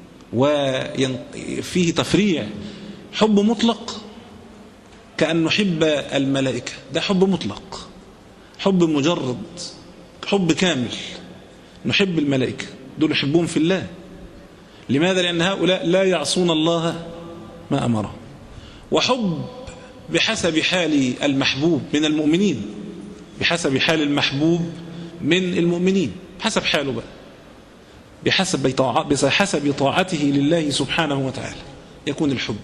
Speaker 2: وفيه تفريع. حب مطلق كأن نحب الملائكة، ده حب مطلق، حب مجرد، حب كامل. نحب الملائكة، دول نحبهم في الله. لماذا؟ لأن هؤلاء لا يعصون الله ما أمره. وحب بحسب حال المحبوب من المؤمنين، بحسب حال المحبوب من المؤمنين، بحسب حاله بقى، بحسب بحسب طاعته لله سبحانه وتعالى يكون الحب.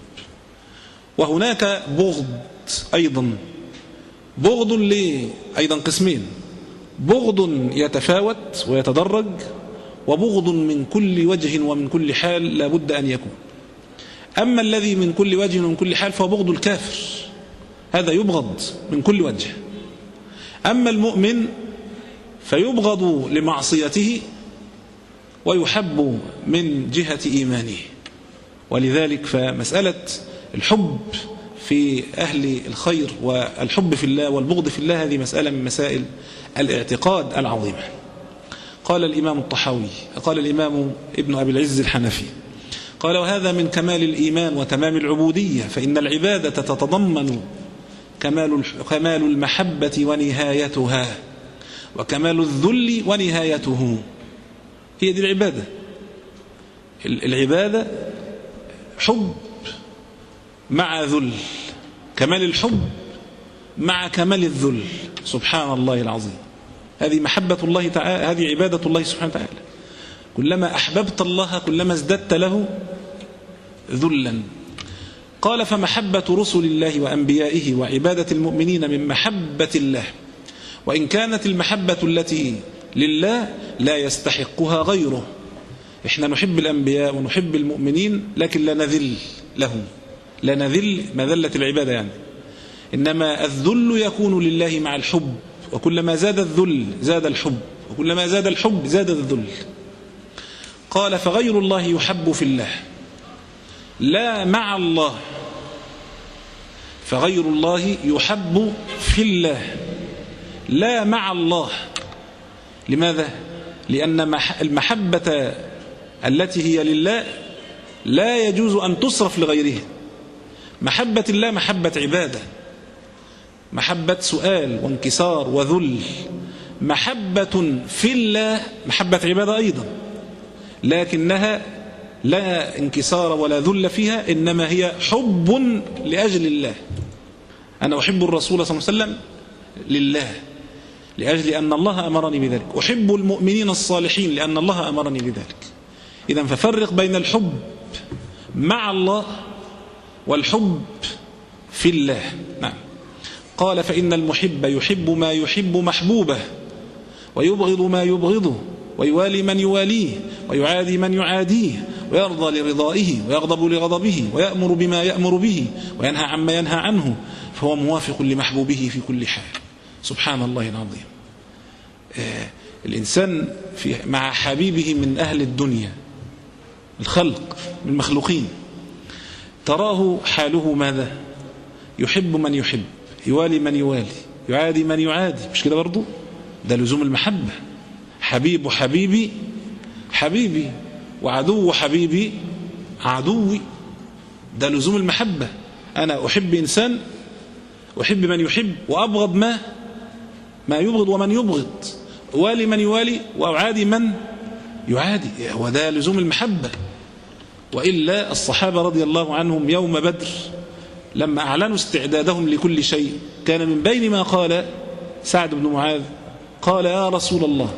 Speaker 2: وهناك بغض أيضا، بغض ليه أيضا قسمين: بغض يتفاوت ويتدرج، وبغض من كل وجه ومن كل حال لا بد أن يكون. أما الذي من كل وجه ومن كل حال فهو بغض الكافر، هذا يبغض من كل وجه. أما المؤمن فيبغض لمعصيته ويحب من جهة إيمانه. ولذلك فمسألة الحب في أهل الخير والحب في الله والبغض في الله هذه مسألة من مسائل الاعتقاد العظيمة. قال الإمام الطحاوي، قال الإمام ابن أبي العز الحنفي، قال: وهذا من كمال الإيمان وتمام العبودية، فإن العبادة تتضمن كمال كمال المحبة ونهايتها، وكمال الذل ونهايته. هي دي العبادة. العبادة حب مع ذل، كمال الحب مع كمال الذل. سبحان الله العظيم، هذه محبة الله تعالى، هذه عبادة الله سبحانه وتعالى. كلما أحببت الله كلما ازددت له ذلا. قال: فمحبة رسل الله وأنبيائه وعبادة المؤمنين من محبة الله، وإن كانت المحبة التي لله لا يستحقها غيره. إحنا نحب الأنبياء ونحب المؤمنين لكن لا نذل لهم، لا نذل مذلة العبادة يعني، إنما الذل يكون لله مع الحب، وكلما زاد الذل زاد الحب، وكلما زاد الحب زاد الذل. قال: فغير الله يحب في الله لا مع الله، فغير الله يحب في الله لا مع الله. لماذا؟ لأن المحبة التي هي لله لا يجوز أن تصرف لغيره. محبة الله محبة عبادة، محبة سؤال وانكسار وذل. محبة في الله محبة عبادة أيضا، لكنها لا انكسار ولا ذل فيها، إنما هي حب لأجل الله. أنا أحب الرسول صلى الله عليه وسلم لله، لأجل أن الله أمرني بذلك. أحب المؤمنين الصالحين لأن الله أمرني بذلك. إذن ففرق بين الحب مع الله والحب في الله. نعم. قال فإن المحب يحب ما يحب محبوبه، ويبغض ما يبغضه، ويوالي من يواليه، ويعادي من يعاديه، ويرضى لرضائه، ويغضب لغضبه، ويأمر بما يأمر به، وينهى عما ينهى عنه، فهو موافق لمحبوبه في كل حال. سبحان الله العظيم. آه الإنسان في مع حبيبه من أهل الدنيا، الخلق من المخلوقين، تراه حاله ماذا؟ يحب من يحب، يوالي من يوالي، يعادي من يعادي. مش كده برضو؟ ده لزوم المحبة. حبيب حبيبي حبيبي، وعدو حبيبي عدوي. ده لزوم المحبة. أنا أحب إنسان، أحب من يحب، وأبغض ما ما يبغض ومن يبغض، والي من يوالي، وأعادي من يعادي. وده لزوم المحبة. وإلا الصحابة رضي الله عنهم يوم بدر لما أعلنوا استعدادهم لكل شيء، كان من بين ما قال سعد بن معاذ، قال يا رسول الله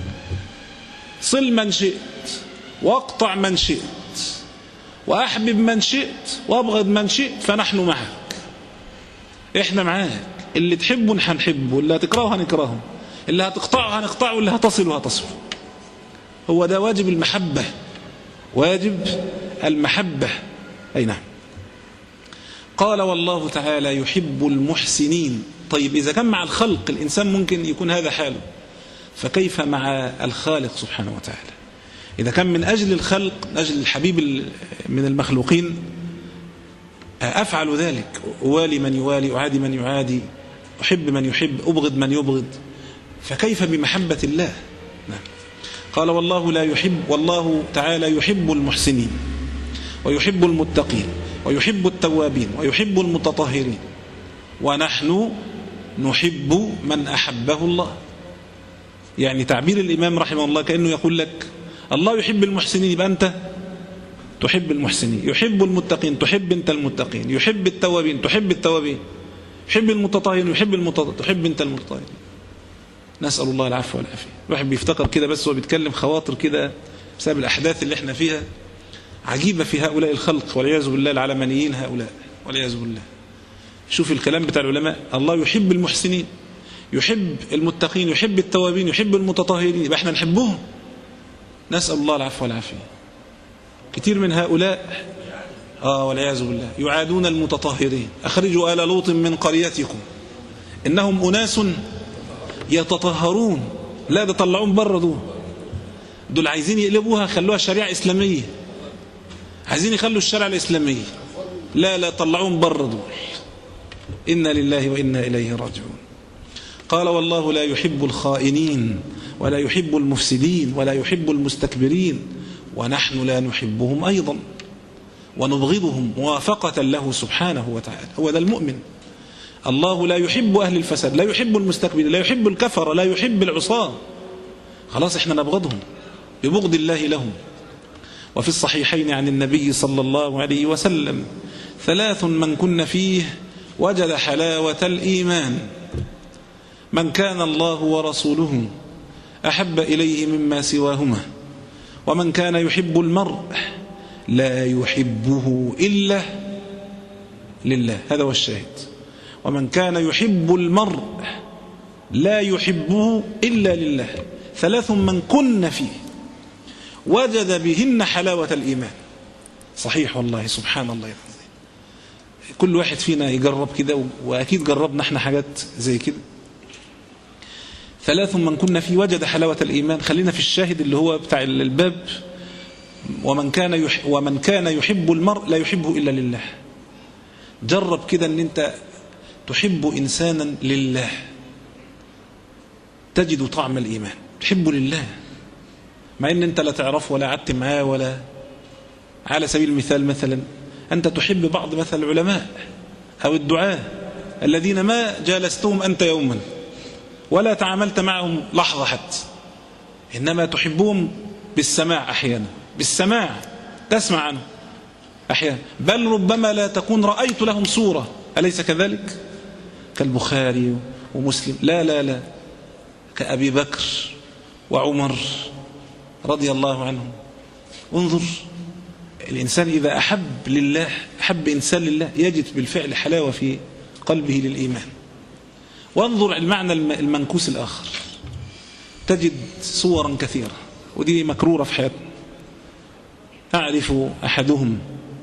Speaker 2: صل من شئت، واقطع من شئت، وأحبب من شئت، وأبغض من شئت، فنحن معك. إحنا معاك. اللي تحبه هنحبه، واللي هتكرهه هنكرهه، اللي هتقطعه هنقطعه، واللي هتصله هتصله. هو ده واجب المحبة، واجب المحبة. أي نعم. قال والله تعالى يحب المحسنين. طيب إذا كان مع الخلق الإنسان ممكن يكون هذا حاله، فكيف مع الخالق سبحانه وتعالى؟ إذا كان من أجل الخلق، من أجل الحبيب من المخلوقين، أفعل ذلك، أوالي من يوالي، أعادي من يعادي، أحب من يحب، أبغض من يبغض، فكيف بمحبة الله؟ نعم. قال والله لا يحب، والله تعالى يحب المحسنين، ويحب المتقين، ويحب التوابين، ويحب المتطهرين، ونحن نحب من أحبه الله. يعني تعبير الإمام رحمه الله كأنه يقول لك الله يحب المحسنين، يبقى أنت تحب المحسنين. يحب المتقين، تحب أنت المتقين. يحب التوابين، تحب التوابين. يحب المتطهرين، يحب المتطهرين، تحب أنت المتطهرين. نسأل الله العفو والعافية. الواحد بيفتكر كده بس هو بيتكلم خواطر كده بسبب الأحداث اللي احنا فيها عجيبة في هؤلاء الخلق، والعياذ بالله، العلمانيين هؤلاء، والعياذ بالله. شوف الكلام بتاع العلماء، الله يحب المحسنين، يحب المتقين، يحب التوابين، يحب المتطهرين، يبقى احنا نحبهم. نسأل الله العفو والعافية. كتير من هؤلاء آه والعياذ بالله يعادون المتطهرين. أخرجوا آل لوط من قريتكم إنهم أناس يتطهرون. لا، ده طلعون بره. دول دول عايزين يقلبوها، خلوها شريعة إسلامية، عايزين يخلوا الشريعة الإسلامية. لا لا، طلعون بره دول. إنا لله وإنا إليه راجعون. قال والله لا يحب الخائنين، ولا يحب المفسدين، ولا يحب المستكبرين، ونحن لا نحبهم أيضا، ونبغضهم موافقة له سبحانه وتعالى. هو ده المؤمن. الله لا يحب أهل الفساد، لا يحب المستكبرين، لا يحب الكفر، لا يحب العصاة. خلاص احنا نبغضهم ببغض الله لهم. وفي الصحيحين عن النبي صلى الله عليه وسلم ثلاث من كن فيه وجد حلاوة الإيمان: من كان الله ورسوله أحب إليه مما سواهما، ومن كان يحب المرء لا يحبه إلا لله. هذا هو الشاهد. ومن كان يحب المرء لا يحبه إلا لله. ثلاث من كن فيه وجد بهن حلاوة الإيمان. صحيح والله، سبحان الله العظيم. كل واحد فينا يجرب كده، وأكيد جربنا احنا حاجات زي كده. ثلاث من كن فيه وجد حلاوة الإيمان. خلينا في الشاهد اللي هو بتاع الباب: ومن كان يح ومن كان يحب المرء لا يحبه إلا لله. جرب كده ان انت تحب إنسانا لله، تجد طعم الإيمان، تحبه لله، مع ان انت لا تعرفه ولا قعدت معاه ولا. على سبيل المثال، مثلا أنت تحب بعض مثل العلماء أو الدعاء الذين ما جالستهم أنت يوما ولا تعاملت معهم لحظة حتى، إنما تحبهم بالسماع أحيانا، بالسماع تسمع عنه أحيانا، بل ربما لا تكون رأيت لهم صورة. أليس كذلك؟ كالبخاري ومسلم. لا لا لا، كأبي بكر وعمر رضي الله عنهم. انظر، الإنسان إذا أحب لله، أحب إنسان لله، يجد بالفعل حلاوة في قلبه للإيمان. وانظر المعنى المنكوس الآخر، تجد صورا كثيرة، ودي مكرورة في حياتنا. أعرف أحدهم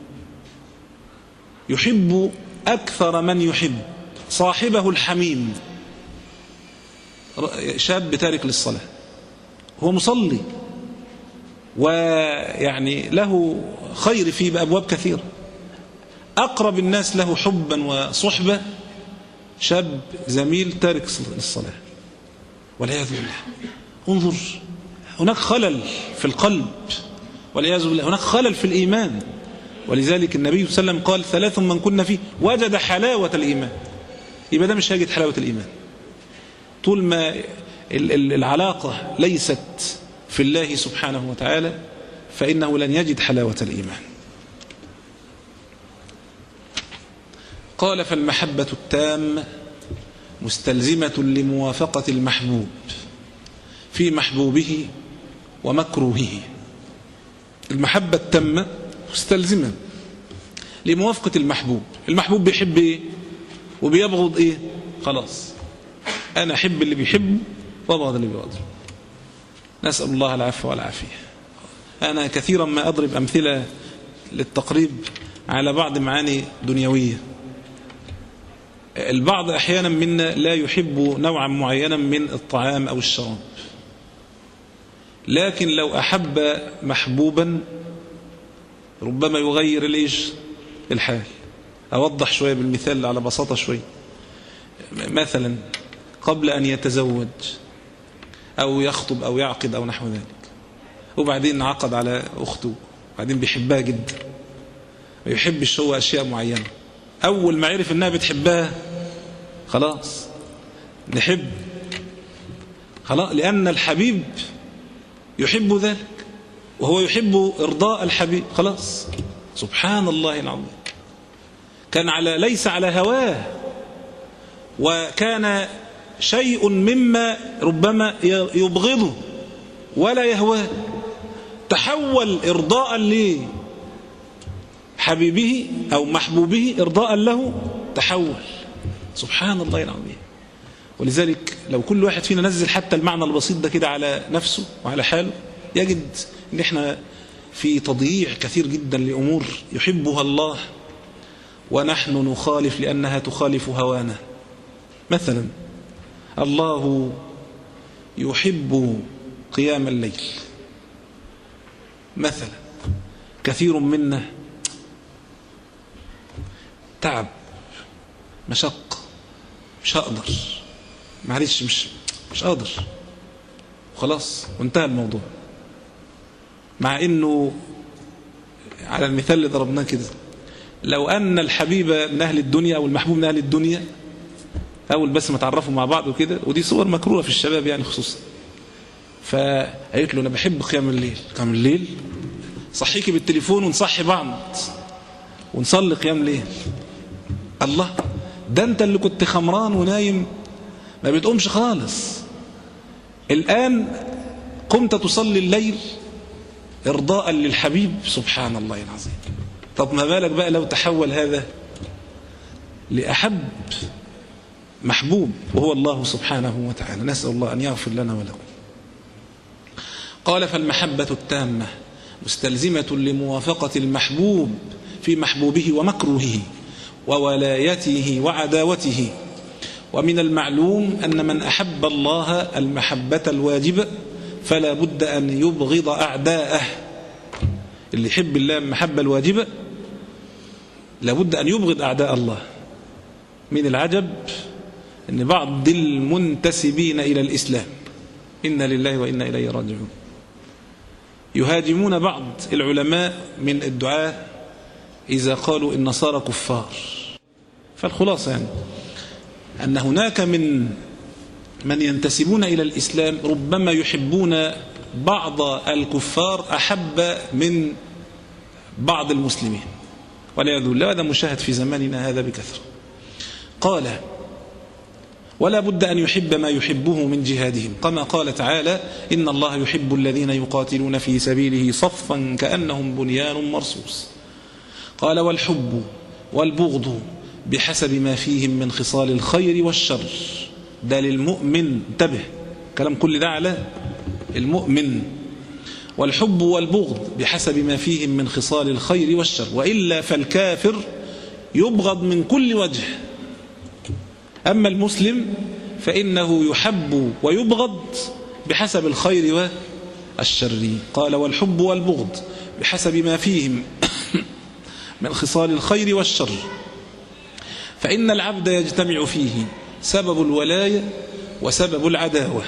Speaker 2: يحب أكثر من يحب صاحبه الحميم، شاب تارك للصلاة، هو مصلي ويعني له خير فيه بأبواب كثيرة، أقرب الناس له حبا وصحبة شاب زميل تارك للصلاة والعياذ بالله. انظر، هناك خلل في القلب والعياذ بالله، هناك خلل في الإيمان. ولذلك النبي صلى الله عليه وسلم قال ثلاث من كنا فيه وجد حلاوة الإيمان. يبقى ده مش هيجد حلاوة الإيمان طول ما العلاقة ليست في الله سبحانه وتعالى، فإنه لن يجد حلاوة الإيمان. قال فالمحبة التامة مستلزمة لموافقة المحبوب في محبوبه ومكروهه. المحبة التامة مستلزمة لموافقة المحبوب. المحبوب بيحب ايه وبيبغض ايه؟ خلاص انا احب اللي بيحبه وابغض اللي بيبغضه. نسأل الله العفو والعافية. انا كثيرا ما اضرب امثلة للتقريب على بعض معاني دنيوية. البعض احيانا منا لا يحب نوعا معينا من الطعام او الشراب، لكن لو احب محبوبا ربما يغير الايش الحال. اوضح شوية بالمثال على بساطة شوية. مثلا قبل ان يتزوج او يخطب او يعقد او نحو ذلك، وبعدين عقد على اخته، وبعدين بيحبها جدا ويحبش هو اشياء معينة، اول ما عرف انها بتحبها خلاص نحب خلاص، لان الحبيب يحب ذلك وهو يحب ارضاء الحبيب. خلاص سبحان الله العظيم، كان على ليس على هواه، وكان شيء مما ربما يبغضه ولا يهواه تحول ارضاء لحبيبه او محبوبه، ارضاء له تحول. سبحان الله العظيم. ولذلك لو كل واحد فينا نزل حتى المعنى البسيط ده كده على نفسه وعلى حاله، يجد ان احنا في تضييع كثير جدا لأمور يحبها الله ونحن نخالف لأنها تخالف هوانا. مثلا الله يحب قيام الليل مثلا، كثير منا تعب مشق، مش هقدر، معلش مش مش قادر، وخلاص وانتهى الموضوع. مع انه على المثال اللي ضربناه كده، لو ان الحبيب من اهل الدنيا او المحبوب من اهل الدنيا، اول بس ما تعرفوا مع بعض وكده، ودي صور مكروهه في الشباب يعني خصوصا، فقالت له انا بحب قيام الليل. قيام الليل؟ صحيكي بالتليفون ونصحي بعض ونصلي قيام ليل. الله، ده انت اللي كنت خمران ونايم ما بتقومش خالص، الآن قمت تصلي الليل إرضاء للحبيب. سبحان الله العظيم. طب ما بالك بقى لو تحول هذا لأحب محبوب وهو الله سبحانه وتعالى. نسأل الله أن يغفر لنا ولكم. قال فالمحبة التامة مستلزمة لموافقة المحبوب في محبوبه ومكروهه وولايته وعداوته. ومن المعلوم أن من أحب الله المحبة الواجبة فلا بد أن يبغض أعداءه. اللي يحب الله المحبة الواجبة لابد أن يبغض أعداء الله. من العجب أن بعض المنتسبين إلى الإسلام، إنا لله وإنا إليه راجعون، يهاجمون بعض العلماء من الدعاء إذا قالوا النصارى كفار. فالخلاصة يعني أن هناك من من ينتسبون إلى الإسلام ربما يحبون بعض الكفار أحب من بعض المسلمين والعياذ بالله. هذا مشاهد في زماننا هذا بكثرة. قال ولا بد أن يحب ما يحبه من جهادهم، كما قال تعالى: إن الله يحب الذين يقاتلون في سبيله صفا كأنهم بنيان مرصوص. قال: والحب والبغض بحسب ما فيهم من خصال الخير والشر. ده للمؤمن، انتبه، كلام كل ده على المؤمن. والحب والبغض بحسب ما فيهم من خصال الخير والشر، وإلا فالكافر يبغض من كل وجه. أما المسلم فإنه يحب ويبغض بحسب الخير والشر. قال: والحب والبغض بحسب ما فيهم من خصال الخير والشر، فإن العبد يجتمع فيه سبب الولاية وسبب العداوة.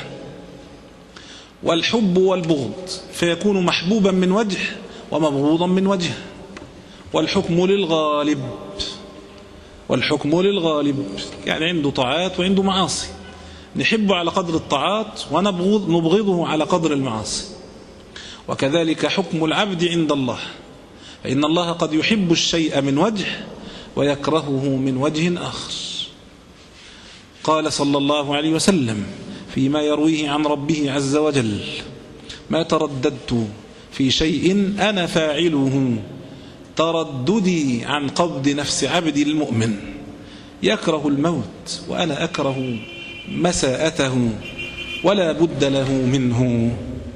Speaker 2: والحب والبغض فيكون محبوبا من وجه ومبغوضا من وجه. والحكم للغالب، والحكم للغالب يعني عنده طاعات وعنده معاصي، نحبه على قدر الطاعات ونبغضه على قدر المعاصي. وكذلك حكم العبد عند الله، فإن الله قد يحب الشيء من وجه ويكرهه من وجه آخر. قال صلى الله عليه وسلم فيما يرويه عن ربه عز وجل: ما ترددت في شيء أنا فاعله ترددي عن قبض نفس عبدي المؤمن، يكره الموت وأنا أكره مساءته ولا بد له منه.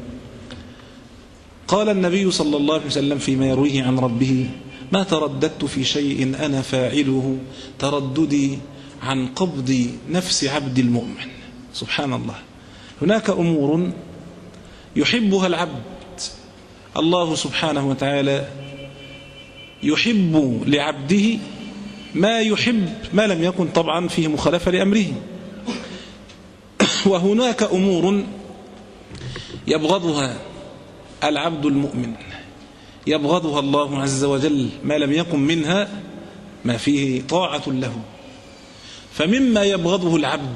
Speaker 2: قال النبي صلى الله عليه وسلم فيما يرويه عن ربه: ما ترددت في شيء أنا فاعله ترددي عن قبض نفس عبد المؤمن. سبحان الله، هناك أمور يحبها العبد، الله سبحانه وتعالى يحب لعبده ما يحب ما لم يكن طبعا فيه مخالفة لأمره. وهناك أمور يبغضها العبد المؤمن، يبغضها الله عز وجل ما لم يكن منها ما فيه طاعة له. فمما يبغضه العبد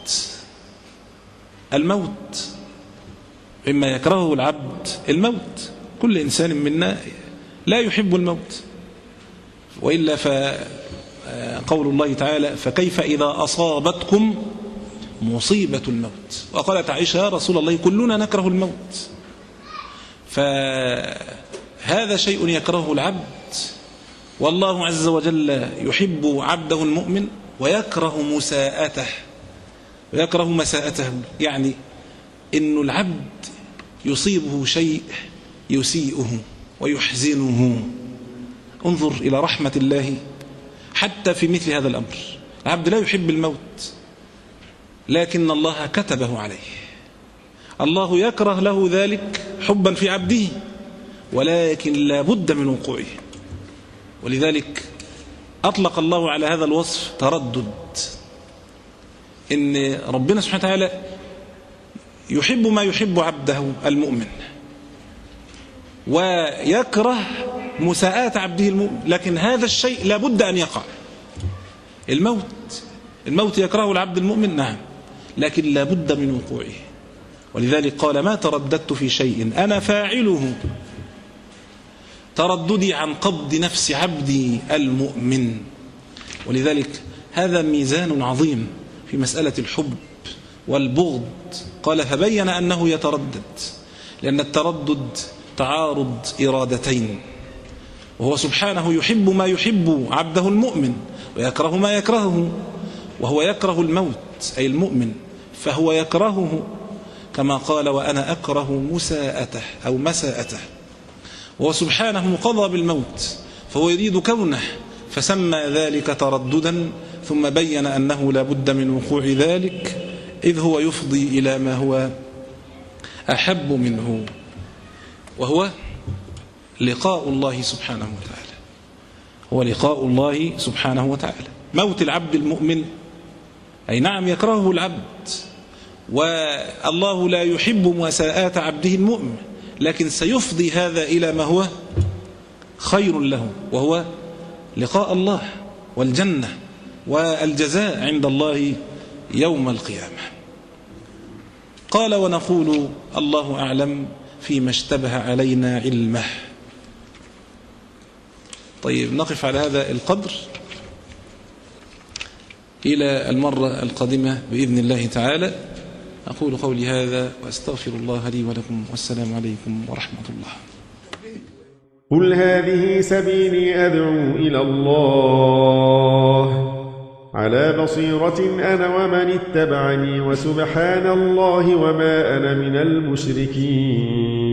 Speaker 2: الموت، مما يكرهه العبد الموت. كل إنسان منا لا يحب الموت، وإلا فقول الله تعالى: فكيف إذا أصابتكم مصيبة الموت. وقالت عائشة: يا رسول الله كلنا نكره الموت. فهذا شيء يكرهه العبد، والله عز وجل يحب عبده المؤمن ويكره مساءته ويكره مساءته، يعني إن العبد يصيبه شيء يسيئه ويحزنه. انظر إلى رحمة الله حتى في مثل هذا الأمر. العبد لا يحب الموت، لكن الله كتبه عليه، الله يكره له ذلك حبا في عبده، ولكن لا بد من وقوعه. ولذلك أطلق الله على هذا الوصف تردد، إن ربنا سبحانه وتعالى يحب ما يحب عبده المؤمن ويكره مساءات عبده المؤمن، لكن هذا الشيء لا بد أن يقع. الموت الموت يكره العبد المؤمن، نعم، لكن لا بد من وقوعه. ولذلك قال: ما ترددت في شيء أنا فاعله ترددي عن قبض نفس عبدي المؤمن. ولذلك هذا ميزان عظيم في مسألة الحب والبغض. قال: فبين أنه يتردد، لأن التردد تعارض إرادتين، وهو سبحانه يحب ما يحب عبده المؤمن ويكره ما يكرهه، وهو يكره الموت أي المؤمن، فهو يكرهه كما قال: وأنا أكره مساءته أو مساءته. وهو سبحانه قضى بالموت فهو يريد كونه، فسمى ذلك ترددا، ثم بين أنه لا بد من وقوع ذلك، إذ هو يفضي إلى ما هو أحب منه، وهو لقاء الله سبحانه وتعالى. هو لقاء الله سبحانه وتعالى. موت العبد المؤمن أي نعم يكرهه العبد، والله لا يحب مساءات عبده المؤمن، لكن سيفضي هذا إلى ما هو خير له، وهو لقاء الله والجنة والجزاء عند الله يوم القيامة. قال: ونقول الله أعلم فيما اشتبه علينا علمه. طيب، نقف على هذا القدر. إلى المرة القادمة بإذن الله تعالى. أقول قولي هذا وأستغفر الله لي ولكم، والسلام عليكم ورحمة الله.
Speaker 5: قل هذه سبيلي أدعو إلى الله على بصيرة أنا ومن اتبعني، وسبحان الله وما أنا من المشركين.